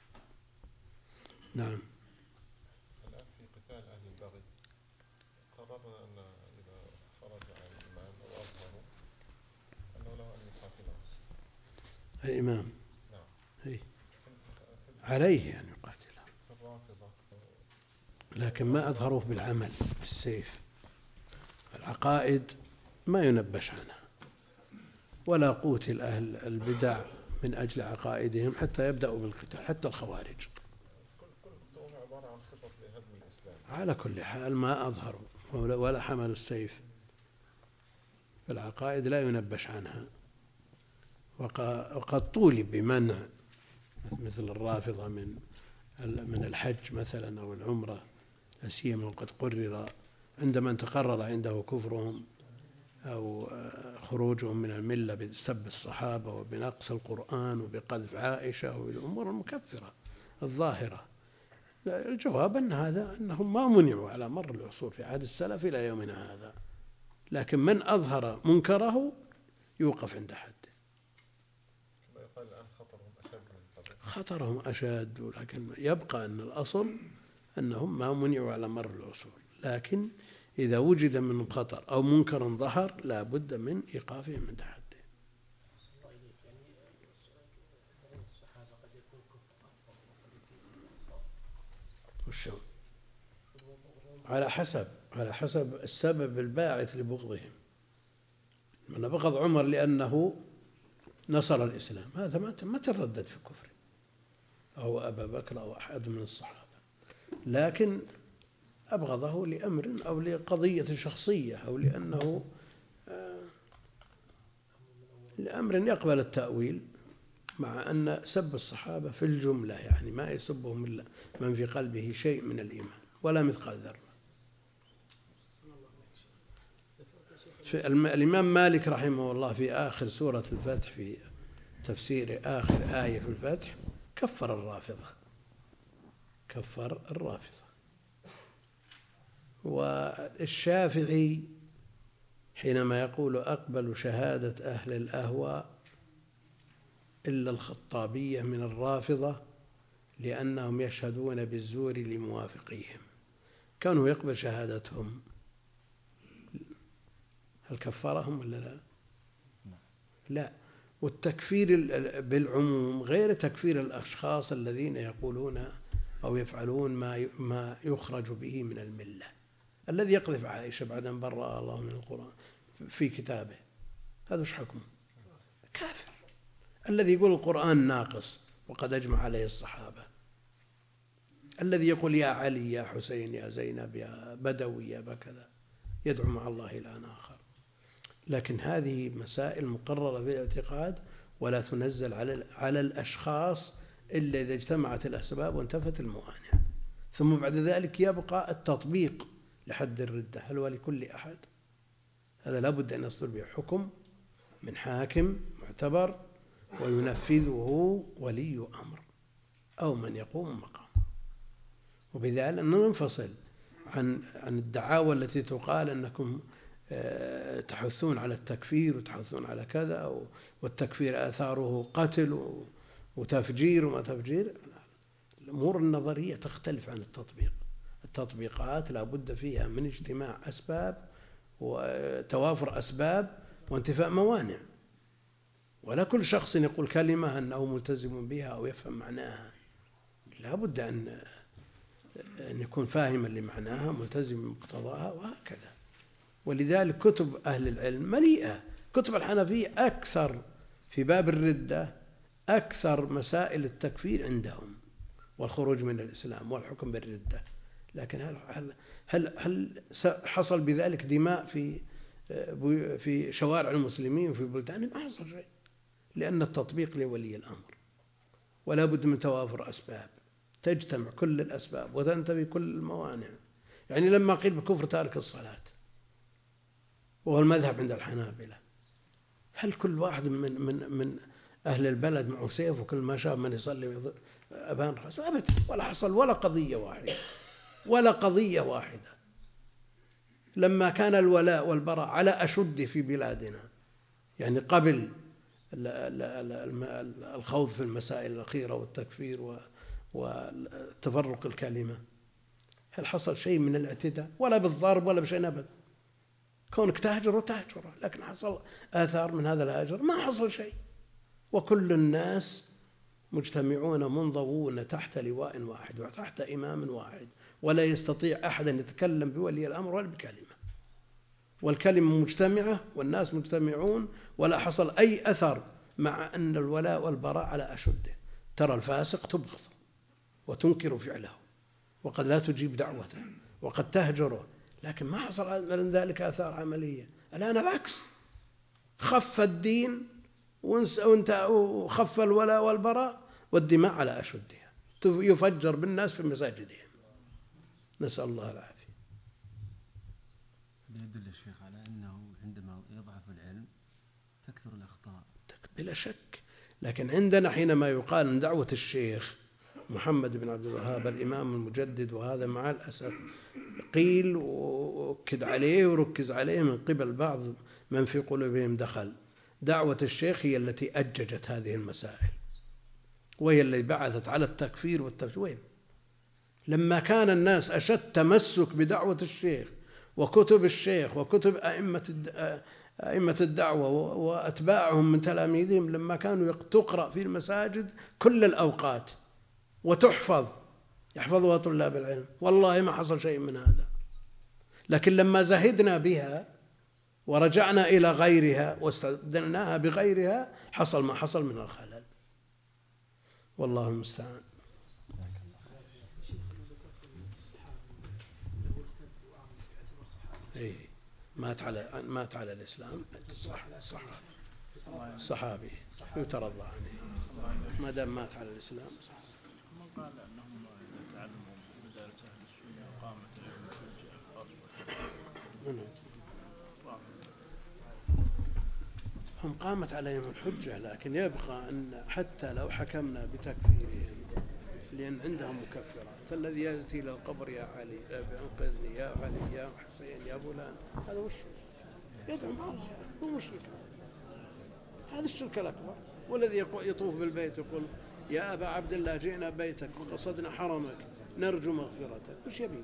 نعم. الآن في قتال أهل البغي قررنا أن إذا خرج عن الإمام أو أظهروا أنه له أن يقاتله الإمام. نعم. عليه أن يقاتله، لكن ما أظهروه بالعمل بالسيف. العقائد ما ينبش عنها، ولا قوتل أهل البدع من أجل عقائدهم حتى يبدأوا بالقتال، حتى الخوارج. كلهم عبارة عن خطط لهدم الإسلام. على كل حال ما أظهروا ولا حملوا السيف. العقائد لا ينبش عنها، وقد طولب بمنع مثل الرافضة من الحج مثلا أو العمرة، لا سيما وقد قرر عندما تقرر عنده كفرهم أو خروجهم من الملة بسب الصحابة وبنقص القرآن وبقذف عائشة والأمور المكفرة الظاهرة. الجواب أنهم ما منعوا على مر العصور في عهد السلف إلى يومنا هذا، لكن من أظهر منكره يوقف عند حد. يقال الآن خطرهم أشد من قبل. خطرهم أشد، ولكن يبقى أن الأصل أنهم ما منعوا على مر العصور، لكن إذا وجد منهم خطر أو منكر ظهر لا بد من إيقافهم عند حد. على حسب السبب الباعث لبغضهم. من بغض عمر لأنه نصر الإسلام، هذا ما تردد في كفره، أو أبا بكر أو أحد من الصحابة، لكن أبغضه لأمر أو لقضية شخصية أو لأمر يقبل التأويل، مع أن سب الصحابة في الجملة يعني ما يسبهم إلا من في قلبه شيء من الإيمان ولا مثقال ذرة. الإمام مالك رحمه الله في آخر سورة الفتح في تفسير آخر آية في الفتح كفر الرافضة. والشافعي حينما يقول أقبل شهادة أهل الأهواء إلا الخطابية من الرافضة لأنهم يشهدون بالزور لموافقيهم، كانوا يقبل شهادتهم. هل كفرهم ولا لا؟ لا. والتكفير بالعموم غير تكفير الأشخاص الذين يقولون أو يفعلون ما يخرج به من الملة. الذي يقذف عائشة بعد أن برأ الله من القرآن في كتابه، هذا وش حكمه؟ كافر. الذي يقول القرآن ناقص وقد أجمع عليه الصحابة، الذي يقول يا علي يا حسين يا زينب يا بدوي يا بكذا، يدعو مع الله إلى آخر. لكن هذه مسائل مقررة بالاعتقاد ولا تنزل على الأشخاص إلا إذا اجتمعت الأسباب وانتفت الموانع. ثم بعد ذلك يبقى التطبيق لحد الردة، هل هو لكل أحد؟ هذا لابد أن يصدر به حكم من حاكم معتبر وينفذه ولي أمر أو من يقوم مقام. وبذلك ننفصل عن الدعاوى التي تقال أنكم تحثون على التكفير وتحثون على كذا، والتكفير آثاره قتل وتفجير وما تفجير. الأمور النظرية تختلف عن التطبيق. التطبيقات لا بد فيها من اجتماع أسباب وتوافر أسباب وانتفاء موانع، ولا كل شخص يقول كلمة أنه ملتزم بها أو يفهم معناها. لا بد أن يكون فاهما لمعناها ملتزم بمقتضاها وهكذا. ولذلك كتب أهل العلم مليئة. كتب الحنفية أكثر في باب الردة، أكثر مسائل التكفير عندهم والخروج من الإسلام والحكم بالردة. لكن هل حصل بذلك دماء في شوارع المسلمين وفي بلدان؟ ما حصل شيء، لأن التطبيق لولي الأمر، ولا بد من توافر أسباب تجتمع كل الأسباب وتنتفي كل الموانع. يعني لما قيل بكفر تارك الصلاة وهو المذهب عند الحنابلة، هل كل واحد من أهل البلد معه سيف وكل ما شاف من يصلي أبان رأسه؟ أبدا، ولا حصل ولا قضية واحدة. لما كان الولاء والبراء على أشد في بلادنا، يعني قبل الخوض في المسائل الأخيرة والتكفير وتفرق الكلمة، هل حصل شيء من الاعتداء؟ ولا بالضرب ولا بشيء أبدا. كونك تهجر، لكن حصل آثار من هذا الهجر؟ ما حصل شيء. وكل الناس مجتمعون منضوون تحت لواء واحد وتحت إمام واحد، ولا يستطيع أحد أن يتكلم بولي الأمر ولا بكلمة، والكلمة مجتمعة والناس مجتمعون، ولا حصل أي أثر، مع أن الولاء والبراء على أشده. ترى الفاسق تبغض وتنكر فعله وقد لا تجيب دعوته وقد تهجره، لكن ما حصل من ذلك آثار عملية. الآن العكس، خف الدين وخف الولاء والبراء والدماء على أشدها، يفجر بالناس في مساجدهم، نسأل الله العافية. يدل الشيخ على أنه عندما يضعف العلم تكثر الأخطاء بلا شك. لكن عندنا حينما يقال أن دعوة الشيخ محمد بن عبد الوهاب الإمام المجدد، وهذا مع الأسف قيل وأكد عليه وركز عليه من قبل بعض من في قلوبهم دخل، دعوة الشيخ هي التي أججت هذه المسائل، وهي التي بعثت على التكفير والتفويض. لما كان الناس أشد تمسك بدعوة الشيخ وكتب الشيخ وكتب أئمة الدعوة وأتباعهم من تلاميذهم، لما كانوا تقرأ في المساجد كل الأوقات يحفظها طلاب العلم، والله ما حصل شيء من هذا. لكن لما زهدنا بها ورجعنا إلى غيرها واستبدلناها بغيرها حصل ما حصل من الخلل، والله المستعان. مات على الإسلام، صحابي يترضى عنه ما دام مات على الإسلام. من قال أنهم يتعلمون مدارس أهل السنة وقامت اليوم الحجة؟ هم قامت عليهم الحجة، لكن يبقى أن حتى لو حكمنا بتكفيرهم، لأن عندهم مكفرات، فالذي يأتي إلى القبر يا علي أنقذني، يا علي يا حسين يا فلان، هذا وش يدعو مع الله، هو مشرك. هذا الشرك الأكبر. والذي يطوف بالبيت يقول يا أبا عبد الله جئنا بيتك وقصدنا حرمك نرجو مغفرتك، وش يبي؟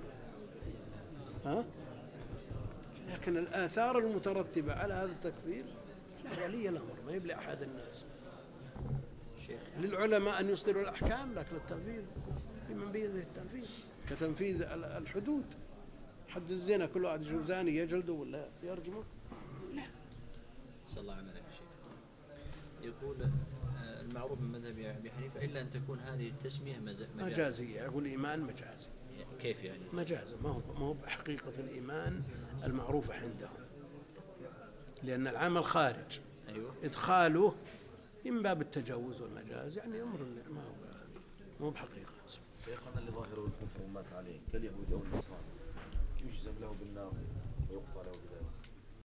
لكن الآثار المترتبة على هذا التكفير لا ولي الأمر ما يبلي أحد الناس. للعلماء أن يصدروا الأحكام، لكن التنفيذ بمن بيده التنفيذ، كتنفيذ الحدود. حد الزنا كل واحد يشوف زاني يجلده ولا يرجمه؟ لا. صلى الله عليه وسلم. يقول المعروف من مذهب أبي حنيفة إلا أن تكون هذه التسمية مجازية. يقول الإيمان مجازي. كيف يعني؟ مجازي، ما هو بحقيقة الإيمان المعروفة عندهم. لأن العمل خارج. أيوه. إدخاله من باب التجاوز والمجاز، يعني أمر ما هو بحقيقة. شيخنا اللي ظاهر الكفر ومات عليه كاليهود أو النصارى يجزم له بالنار ويقطع له بذلك.